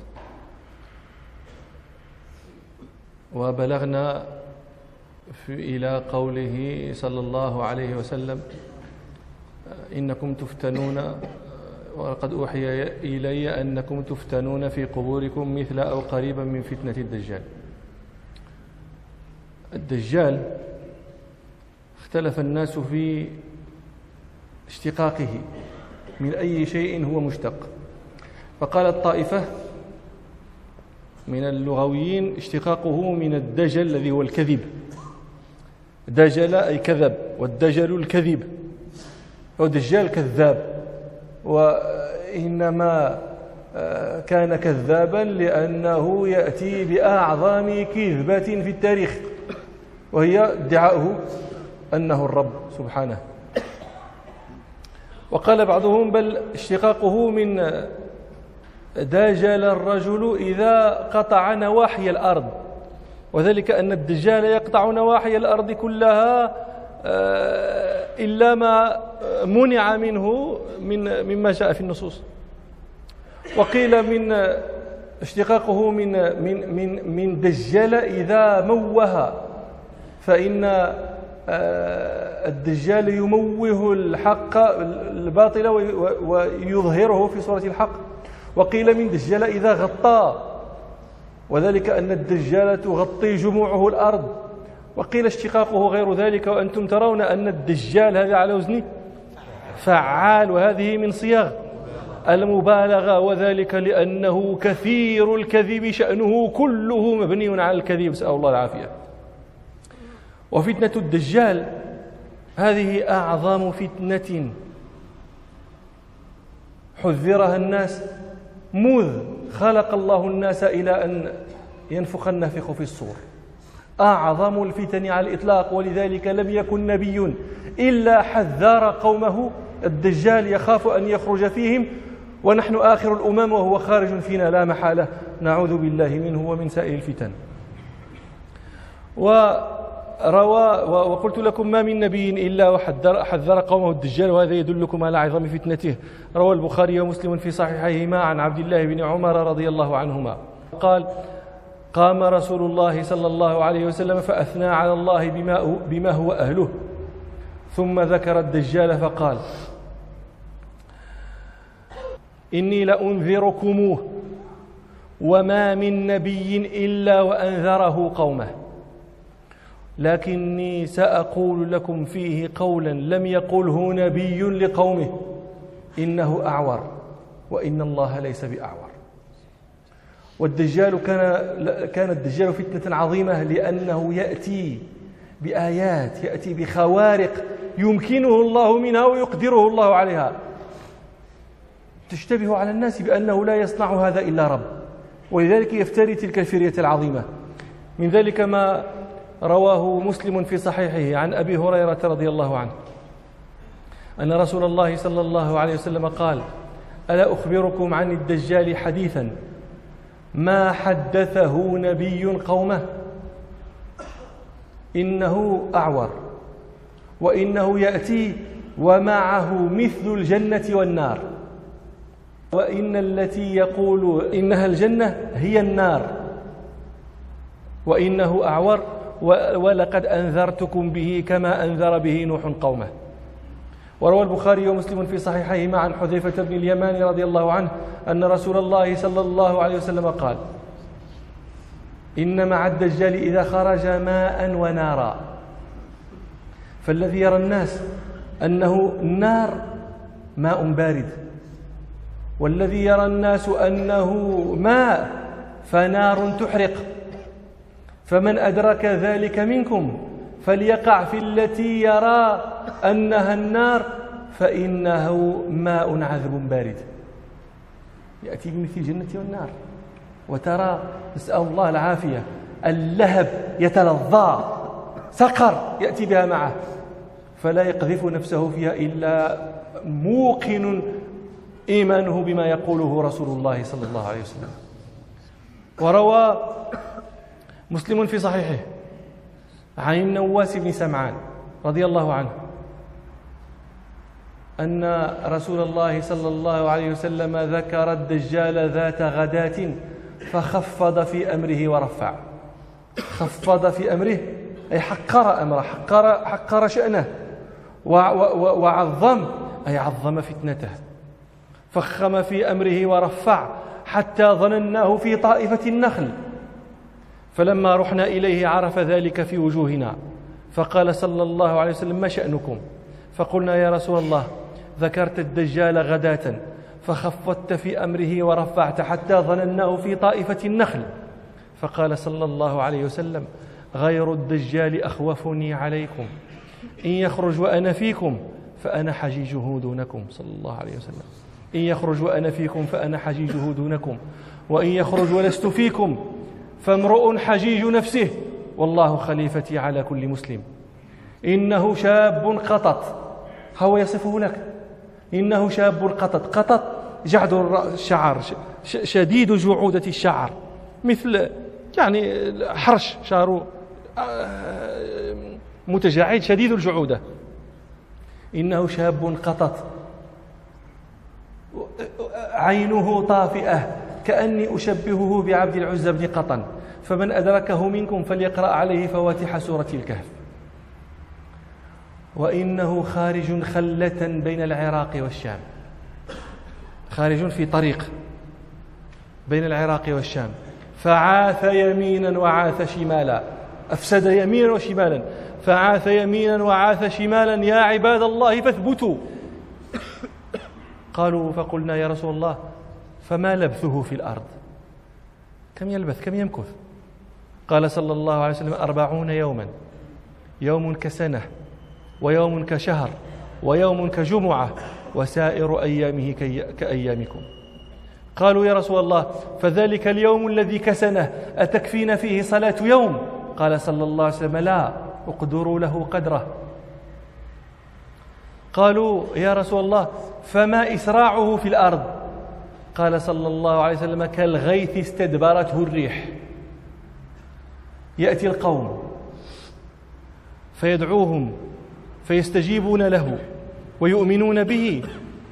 وبلغنا إلى قوله صلى الله عليه وسلم: إنكم تفتنون ولقد أوحي إلي أنكم تفتنون في قبوركم مثل أو قريبا من فتنة الدجال. الدجال اختلف الناس في اشتقاقه، من أي شيء هو مشتق. فقالت طائفة من اللغويين اشتقاقه من الدجل الذي هو الكذب، دجل أي كذب، والدجل الكذب، ودجال كذاب، وإنما كان كذابا لأنه يأتي بأعظم كذبة في التاريخ، وهي ادعاؤه أنه الرب سبحانه. وقال بعضهم بل اشتقاقه من دجل الرجل إذا قطع نواحي الأرض، وذلك أن الدجال يقطع نواحي الأرض كلها إلا ما منع منه مما جاء في النصوص. وقيل من اشتقاقه من دجل إذا موه، فإن الدجال يموه الحق الباطل ويظهره في صورة الحق. وقيل من دجال إذا غطى، وذلك أن الدجال تغطي جموعه الأرض. وقيل اشتقاقه غير ذلك، وأنتم ترون أن الدجال هذا على وزن فعال، وهذه من صيغ المبالغة، وذلك لأنه كثير الكذب، شأنه كله مبني على الكذب، نسأل الله العافية. وفتنة الدجال هذه أعظم فتنة حذرها الناس مذ خلق الله الناس إلى أن ينفخ النافخ في الصور، أعظم الفتن على الإطلاق. ولذلك لم يكن نبي إلا حذر قومه الدجال يخاف أن يخرج فيهم، ونحن آخر الأمم وهو خارج فينا لا محالة، نعوذ بالله منه ومن سائر الفتن. وقلت لكم ما من نبي إلا وحذر قومه الدجال، وهذا يدلكم على عظم فتنته. روى البخاري ومسلم في صحيحيهما عن عبد الله بن عمر رضي الله عنهما قال: قام رسول الله صلى الله عليه وسلم فأثنى على الله بما هو أهله، ثم ذكر الدجال فقال: إني لأنذركموه، وما من نبي إلا وأنذره قومه، لكني سأقول لكم فيه قولا لم يقله نبي لقومه، إنه أعور وإن الله ليس بأعور. والدجال كان الدجال فتنة عظيمة، لأنه يأتي بآيات، يأتي بخوارق يمكنه الله منها ويقدره الله عليها، تشتبه على الناس بأنه لا يصنع هذا إلا رب، ولذلك يفتري تلك الفرية العظيمة. من ذلك ما رواه مسلم في صحيحه عن أبي هريرة رضي الله عنه أن رسول الله صلى الله عليه وسلم قال: ألا أخبركم عن الدجال حديثا ما حدثه نبي قومه، إنه أعور، وإنه يأتي ومعه مثل الجنة والنار، وإن التي يقول إنها الجنة هي النار، وإنه أعور، ولقد أنذرتكم به كما أنذر به نوح قومه. وروى البخاري ومسلم في صحيحيهما عن حذيفة بن اليمان رضي الله عنه أن رسول الله صلى الله عليه وسلم قال: إن مع الدجال إذا خرج ماء ونارا، فالذي يرى الناس أنه النار ماء بارد، والذي يرى الناس أنه ماء فنار تحرق، فمن أدرك ذلك منكم فليقع في التي يرى أنها النار فإنه ماء عذب بارد. يأتي بمثل الجنة والنار، وترى نسأل الله العافية اللهب يتلظى، سقر يأتي بها معه، فلا يقذف نفسه فيها إلا موقن إيمانه بما يقوله رسول الله صلى الله عليه وسلم. وروى مسلم في صحيحه عن النواس بن سمعان رضي الله عنه أن رسول الله صلى الله عليه وسلم ذكر الدجال ذات غداة فخفض في أمره ورفع. خفض في أمره أي حقر أمره، حقر شأنه، وعظم أي عظم فتنته، فخم في أمره ورفع حتى ظنناه في طائفة النخل، فلما رحنا إليه عرف ذلك في وجوهنا، فقال صلى الله عليه وسلم: ما شأنكم؟ فقلنا: يا رسول الله، ذكرت الدجال غداة فخفضت في أمره ورفعت حتى ظنناه في طائفة النخل. فقال صلى الله عليه وسلم: غير الدجال أخوفني عليكم، إن يخرج وأنا فيكم فأنا حجيجه دونكم. صلى الله عليه وسلم: إن يخرج وأنا فيكم فأنا حجيجه دونكم، وإن يخرج ولست فيكم فامرؤ حجيج نفسه، والله خليفتي على كل مسلم. إنه شاب قطط، هو يصفه لك، إنه شاب قطط. قطط جعد الشعر، شديد جعودة الشعر، مثل يعني حرش، شعره متجعد شديد الجعودة. إنه شاب قطط، عينه طافئة، كأني أشبهه بعبد العزى بن قطن، فمن أدركه منكم فليقرأ عليه فواتح سورة الكهف. وإنه خارج خلة بين العراق والشام، خارج في طريق بين العراق والشام، فعاث يمينا وعاث شمالا، أفسد يمينا وشمالا، فعاث يمينا وعاث شمالا، يا عباد الله فاثبتوا. قالوا: فقلنا: يا رسول الله، فما لبثه في الأرض؟ كم يلبث، كم يمكث؟ قال صلى الله عليه وسلم: 40 يوما، يوم كسنة، ويوم كشهر، ويوم كجمعة، وسائر أيامه كأيامكم. قالوا: يا رسول الله، فذلك اليوم الذي كسنه أتكفينا فيه صلاة يوم؟ قال صلى الله عليه وسلم: لا، اقدروا له قدره. قالوا: يا رسول الله، فما إسراعه في الأرض؟ قال صلى الله عليه وسلم: كالغيث استدبرته الريح. يأتي القوم فيدعوهم فيستجيبون له ويؤمنون به،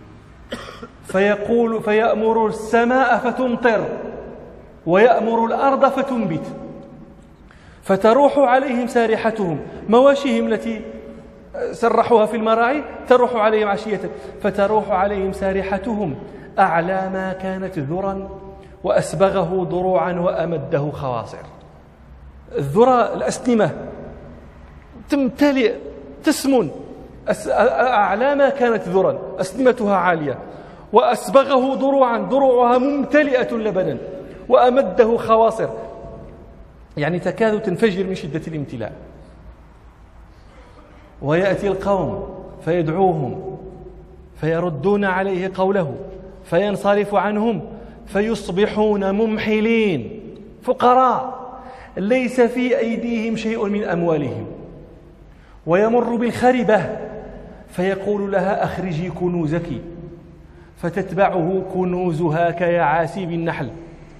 فيأمر السماء فتمطر، ويأمر الأرض فتنبت، فتروح عليهم سارحتهم، مواشيهم التي سرحوها في المراعي تروح عليهم عشية، فتروح عليهم سارحتهم أعلى ما كانت ذرا، وأسبغه ضروعا وأمده خواصر. الذرة الأسنمة تمتلئ، تسمن، أعلى ما كانت ذرا، أسنمتها عالية، وأسبغه ضروعا، ضروعها ممتلئة لبنا، وأمده خواصر، يعني تكاد تنفجر من شدة الامتلاء. ويأتي القوم فيدعوهم فيردون عليه قوله فينصرف عنهم فيصبحون ممحلين فقراء ليس في أيديهم شيء من أموالهم. ويمر بالخربة فيقول لها أخرجي كنوزك، فتتبعه كنوزها كيعاسيب النحل،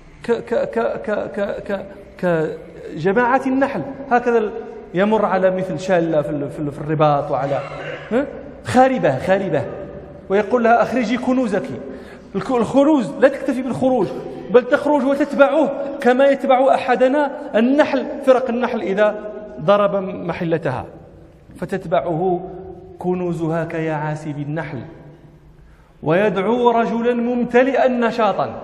كجماعة النحل، هكذا يمر على مثل شالة في الرباط وعلى خاربة، ويقول لها أخرجي كنوزك. الخروج لا تكتفي بالخروج، بل تخرج وتتبعه كما يتبع أحدنا النحل، فرق النحل إذا ضرب محلتها، فتتبعه كنوزها كيعاسيب النحل. ويدعو رجلا ممتلئا نشاطا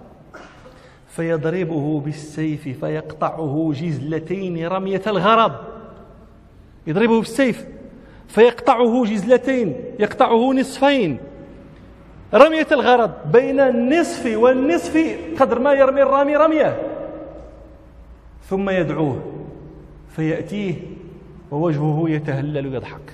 فيضربه بالسيف فيقطعه جزلتين رمية الغرض، يضربه بالسيف فيقطعه جزلتين، يقطعه نصفين رمية الغرض، بين النصف والنصف قدر ما يرمي الرامي رميه. ثم يدعوه فيأتيه ووجهه يتهلل يضحك.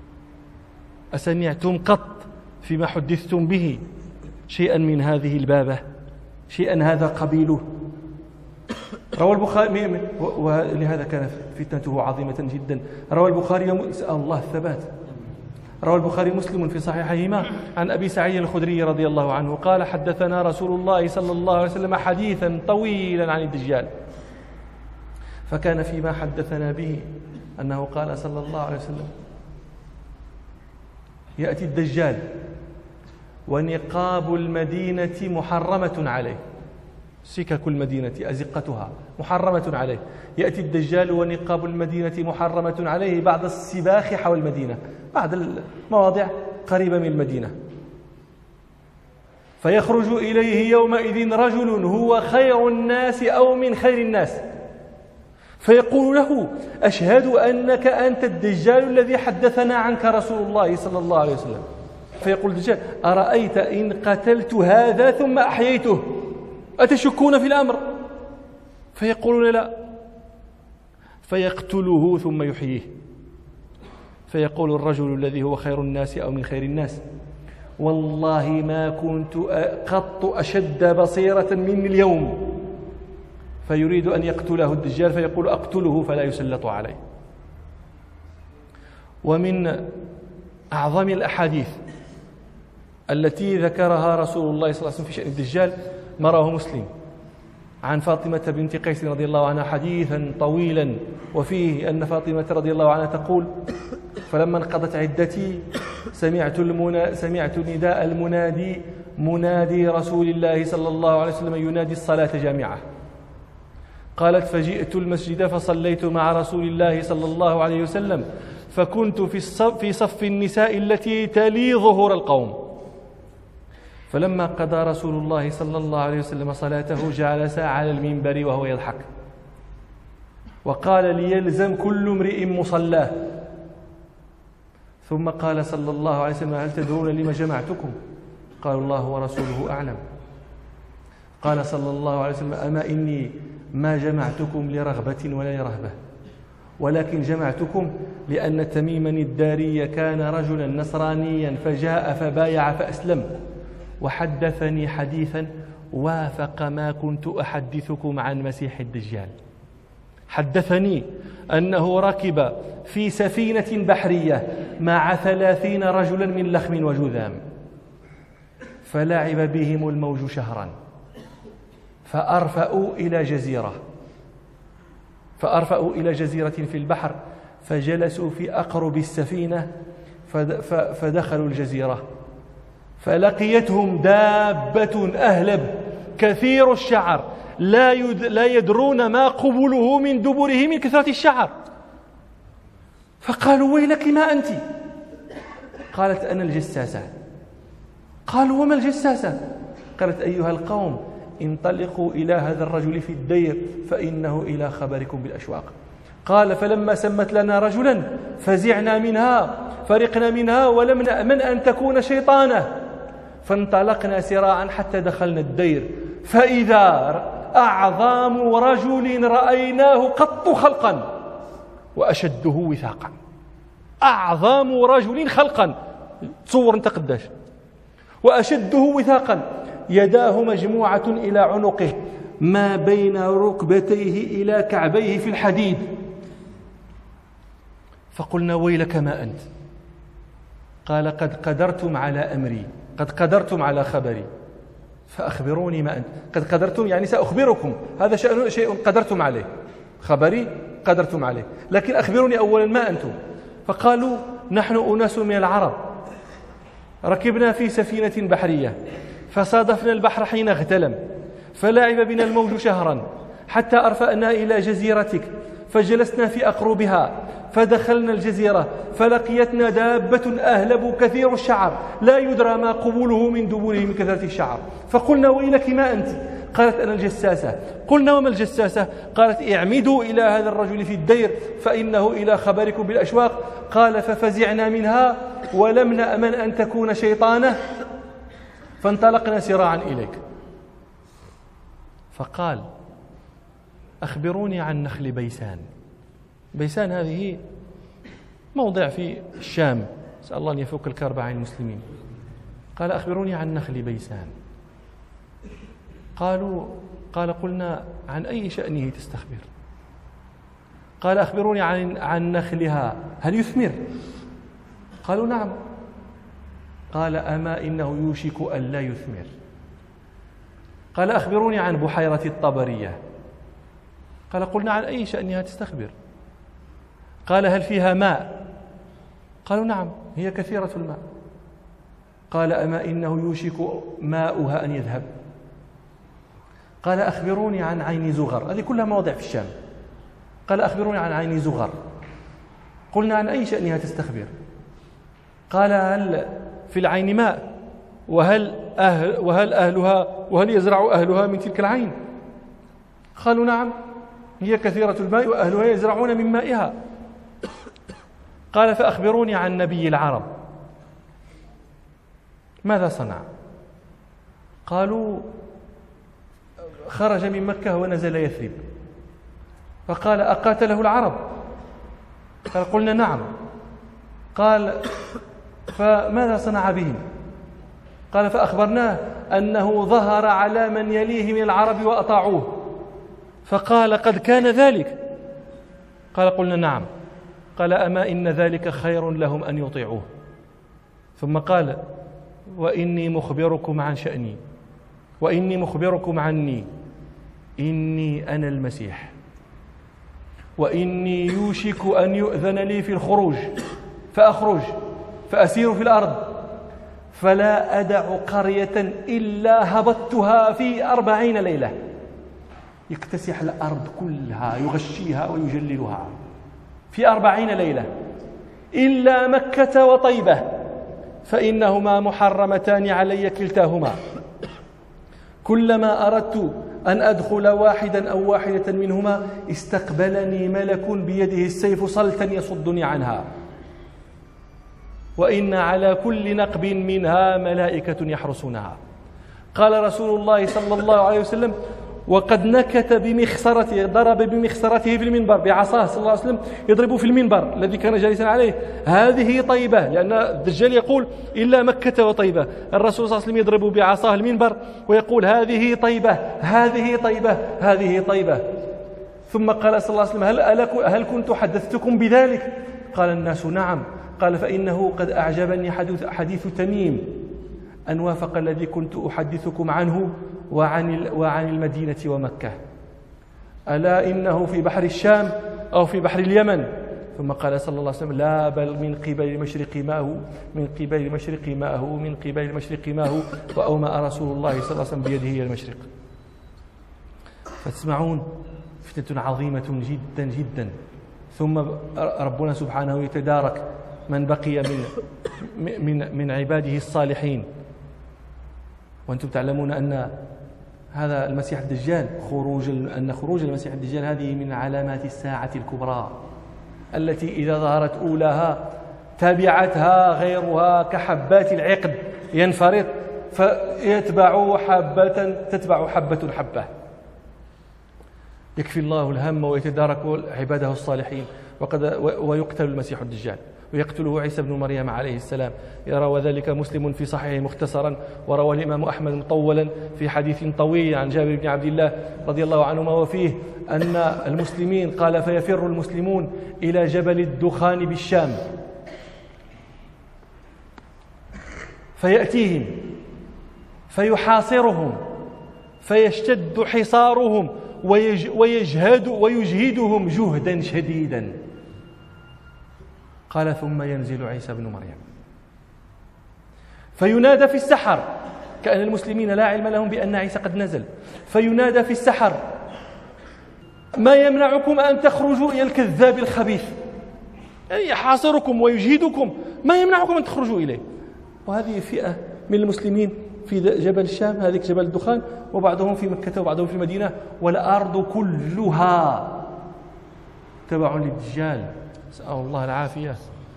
أسمعتم قط فيما حدثتم به شيئا من هذه البابة، شيئا هذا قبيله؟ روى البخاري، ولهذا كانت فتنته عظيمة جدا. روى البخاري، سأل الله الثبات، روى البخاري مسلم في صحيحهما عن أبي سعيد الخدري رضي الله عنه قال حدثنا رسول الله صلى الله عليه وسلم حديثا طويلا عن الدجال، فكان فيما حدثنا به أنه قال صلى الله عليه وسلم يأتي الدجال ونقاب المدينة محرمة عليه، سكك المدينة أزقتها محرمة عليه. يأتي الدجال ونقاب المدينة محرمة عليه بعد السباخ حول المدينة، بعد المواضع قريبة من المدينة. فيخرج إليه يومئذ رجل هو خير الناس أو من خير الناس، فيقول له أشهد أنك أنت الدجال الذي حدثنا عنك رسول الله صلى الله عليه وسلم. فيقول الدجال أرأيت إن قتلت هذا ثم أحييته أتشكون في الأمر؟ فيقولون لا. فيقتله ثم يحييه. فيقول الرجل الذي هو خير الناس أو من خير الناس والله ما كنت قط أشد بصيرة مني اليوم. فيريد أن يقتله الدجال فيقول أقتله فلا يسلط عليه. ومن أعظم الأحاديث التي ذكرها رسول الله صلى الله عليه وسلم في شأن الدجال ما رواه مسلم عن فاطمة بنت قيس رضي الله عنها حديثا طويلا، وفيه أن فاطمة رضي الله عنها تقول فلما انقضت عدتي سمعت نداء المنادي منادي رسول الله صلى الله عليه وسلم ينادي الصلاة جامعة. قالت فجئت المسجد فصليت مع رسول الله صلى الله عليه وسلم فكنت في صف النساء التي تلي ظهور القوم. فلما قضى رسول الله صلى الله عليه وسلم صلاته جلس على المنبر وهو يضحك وقال ليلزم كل امرئ مصلاه. ثم قال صلى الله عليه وسلم هل تدرون لما جمعتكم؟ قالوا الله ورسوله أعلم. قال صلى الله عليه وسلم أما إني ما جمعتكم لرغبة ولا لرهبة، ولكن جمعتكم لأن تميما الداري كان رجلا نصرانيا فجاء فبايع فأسلم وحدثني حديثا وافق ما كنت أحدثكم عن مسيح الدجال. حدثني أنه ركب في سفينة بحرية مع 30 رجلا من لخم وجذام فلعب بهم الموج شهرا فأرفأوا إلى جزيرة في البحر فجلسوا في أقرب السفينة فدخلوا الجزيرة فلقيتهم دابة أهلب كثير الشعر لا يدرون ما قبله من دبره من كثرة الشعر. فقالوا ويلك ما أنت؟ قالت أنا الجساسة. قالوا وما الجساسة؟ قالت أيها القوم انطلقوا إلى هذا الرجل في الدير فإنه إلى خبركم بالأشواق. قال فلما سمت لنا رجلا فزعنا منها فرقنا منها ولم نأمن أن تكون شيطانة فانطلقنا سراعا حتى دخلنا الدير فإذا أعظم رجل رأيناه قط خلقا وأشده وثاقا. أعظم رجل خلقا، تصور أنت قداش. وأشده وثاقا، يداه مجموعة إلى عنقه، ما بين ركبتيه إلى كعبيه في الحديد. فقلنا ويلك ما أنت؟ قال قد قدرتم على أمري، قد قدرتم على خبري، فأخبروني ما أنت. قد قدرتم يعني سأخبركم، هذا شيء قدرتم عليه، خبري قدرتم عليه، لكن أخبروني أولا ما أنتم. فقالوا نحن أناس من العرب، ركبنا في سفينة بحرية فصادفنا البحر حين اغتلم، فلعب بنا الموج شهرا حتى أرفأنا إلى جزيرتك، فجلسنا في أقربها، فدخلنا الجزيرة فلقيتنا دابة أهلب كثير الشعر لا يدرى ما قبوله من دبوله من كثرة الشعر. فقلنا ويلك ما أنت؟ قالت أنا الجساسة. قلنا وما الجساسة؟ قالت اعمدوا إلى هذا الرجل في الدير فإنه إلى خبركم بالأشواق. قال ففزعنا منها ولم نأمن أن تكون شيطانة فانطلقنا سراعا إليك. فقال أخبروني عن نخل بيسان. بيسان هذه موضع في الشام، نسأل الله أن يفك الكرب عن المسلمين. قال أخبروني عن نخل بيسان. قال قلنا عن أي شأنه تستخبر؟ قال أخبروني عن نخلها، هل يثمر؟ قالوا نعم. قال أما إنه يوشك أن لا يثمر. قال أخبروني عن بحيرة الطبرية. قال قلنا عن أي شأنها تستخبر؟ قال هل فيها ماء؟ قالوا نعم هي كثيرة الماء. قال أما إنه يوشك ماؤها أن يذهب. قال أخبروني عن عين زغر، هذه كلها مواضع في الشام. قال أخبروني عن عين زغر. قلنا عن أي شأنها تستخبر؟ قال هل في العين ماء؟ وهل يزرع أهلها من تلك العين؟ قالوا نعم هي كثيرة الماء وأهلها يزرعون من مائها. قال فأخبروني عن نبي العرب، ماذا صنع؟ قالوا خرج من مكة ونزل يثرب. فقال أقاتله العرب؟ قال قلنا نعم. قال فماذا صنع بهم؟ قال فأخبرناه أنه ظهر على من يليه من العرب وأطاعوه. فقال قد كان ذلك؟ قال قلنا نعم. قال أما إن ذلك خير لهم أن يطيعوه. ثم قال وإني مخبركم عن شأني، وإني مخبركم عني، إني أنا المسيح، وإني يوشك أن يؤذن لي في الخروج فأخرج فأسير في الأرض فلا أدع قرية إلا هبطتها في 40 ليلة. يكتسح الأرض كلها يغشيها ويجللها في 40 ليلة إلا مكة وطيبة فإنهما محرمتان علي كلتاهما. كلما أردت أن أدخل واحدا أو واحدة منهما استقبلني ملك بيده السيف صلتا يصدني عنها، وإن على كل نقب منها ملائكة يحرسونها. قال رسول الله صلى الله عليه وسلم وقد نكت بمخصرته، ضرب بمخصرته في المنبر بعصاه صلى الله عليه وسلم يضرب في المنبر الذي كان جالسا عليه، هذه طيبة، لأن الدجال يقول إلا مكة وطيبة، الرسول صلى الله عليه وسلم يضرب بعصاه المنبر ويقول هذه طيبة هذه طيبة هذه طيبة. ثم قال صلى الله عليه وسلم هل كنت حدثتكم بذلك؟ قال الناس نعم. قال فإنه قد أعجبني حديث تميم أن وافق الذي كنت أحدثكم عنه وعن المدينة ومكة، ألا إنه في بحر الشام أو في بحر اليمن. ثم قال صلى الله عليه وسلم لا بل من قبل المشرق ماءه، من قبل المشرق ماءه، من قبل المشرق ماءه، وأومأ رسول الله صلى الله عليه وسلم بيده إلى المشرق. فتسمعون فتنة عظيمة جدا جدا. ثم ربنا سبحانه يتدارك من بقي من عباده الصالحين. وأنتم تعلمون أن هذا المسيح الدجال خروج المسيح الدجال هذه من علامات الساعة الكبرى التي إذا ظهرت أولاها تبعتها غيرها كحبات العقد ينفرط فيتبع حبة تتبع حبة حبة. يكفي الله الهم ويتدارك عباده الصالحين، ويقتل المسيح الدجال ويقتله عيسى بن مريم عليه السلام. روى ذلك مسلم في صحيحه مختصرا، وروى الإمام أحمد مطولا في حديث طويل عن جابر بن عبد الله رضي الله عنهما، وفيه أن المسلمين قال فيفر المسلمون إلى جبل الدخان بالشام فيأتيهم فيحاصرهم فيشتد حصارهم ويجهدهم جهدا شديدا. قال ثم ينزل عيسى بن مريم فينادى في السحر، كأن المسلمين لا علم لهم بأن عيسى قد نزل، فينادى في السحر ما يمنعكم أن تخرجوا إلى الكذاب الخبيث، يعني يحاصركم ويجهدكم، ما يمنعكم أن تخرجوا إليه. وهذه فئة من المسلمين في جبل الشام، هذيك جبل الدخان، وبعضهم في مكة وبعضهم في المدينة، والأرض كلها تبع للدجال، نسأل الله العافية.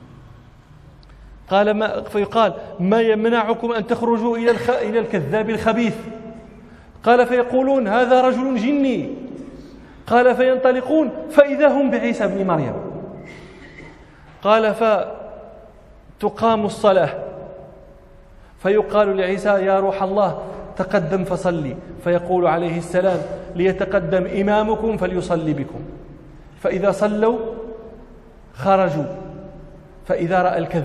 فيقال ما يمنعكم أن تخرجوا إلى الكذاب الخبيث؟ قال فيقولون هذا رجل جني. قال فينطلقون فإذا هم بعيسى بن مريم. قال فتقام الصلاة فيقال لعيسى يا روح الله تقدم فصلي، فيقول عليه السلام ليتقدم إمامكم فليصلي بكم. فإذا صلوا خرجوا، فإذا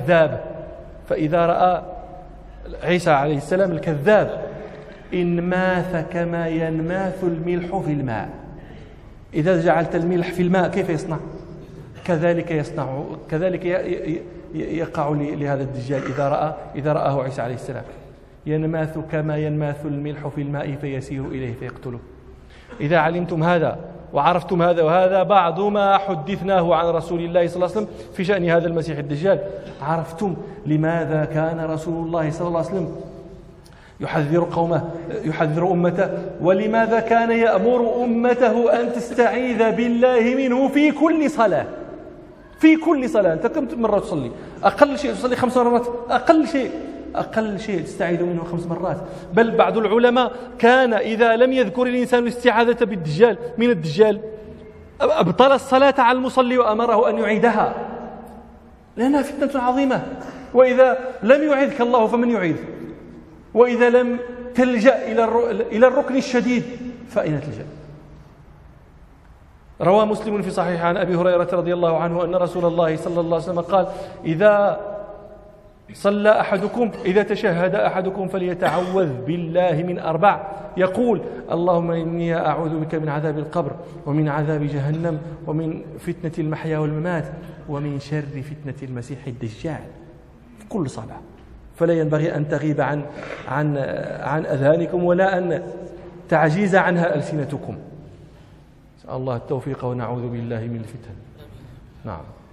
رأى عيسى عليه السلام الكذاب انماث كما ينماث الملح في الماء. إذا جعلت الملح في الماء كيف يصنع؟ كذلك يقع لهذا الدجال إذا رآه عيسى عليه السلام، ينماث كما ينماث الملح في الماء فيسير إليه فيقتله. إذا علمتم هذا وعرفتم هذا، وهذا بعض ما حدثناه عن رسول الله صلى الله عليه وسلم في شأن هذا المسيح الدجال، عرفتم لماذا كان رسول الله صلى الله عليه وسلم يحذر أمته، ولماذا كان يأمر أمته أن تستعيذ بالله منه في كل صلاة. أنت كم مرة تصلي؟ أقل شيء تصلي 5 مرات، أقل شيء تستعيذ منه 5 مرات. بل بعض العلماء كان إذا لم يذكر الإنسان الاستعاذة من الدجال أبطل الصلاة على المصلي وأمره أن يعيدها، لأنها فتنة عظيمة. وإذا لم يعيذك الله فمن يعيذ؟ وإذا لم تلجأ إلى الركن الشديد فأين تلجأ؟ روى مسلم في صحيح عن أبي هريرة رضي الله عنه أن رسول الله صلى الله عليه وسلم قال إذا تشهد أحدكم فليتعوذ بالله من 4، يقول اللهم إني أعوذ بك من عذاب القبر ومن عذاب جهنم ومن فتنة المحيا والممات ومن شر فتنة المسيح الدجال، في كل صلاة. فلا ينبغي أن تغيب عن أذهانكم ولا أن تعجيز عنها ألسنتكم. نسأل الله التوفيق ونعوذ بالله من الفتن. نعم.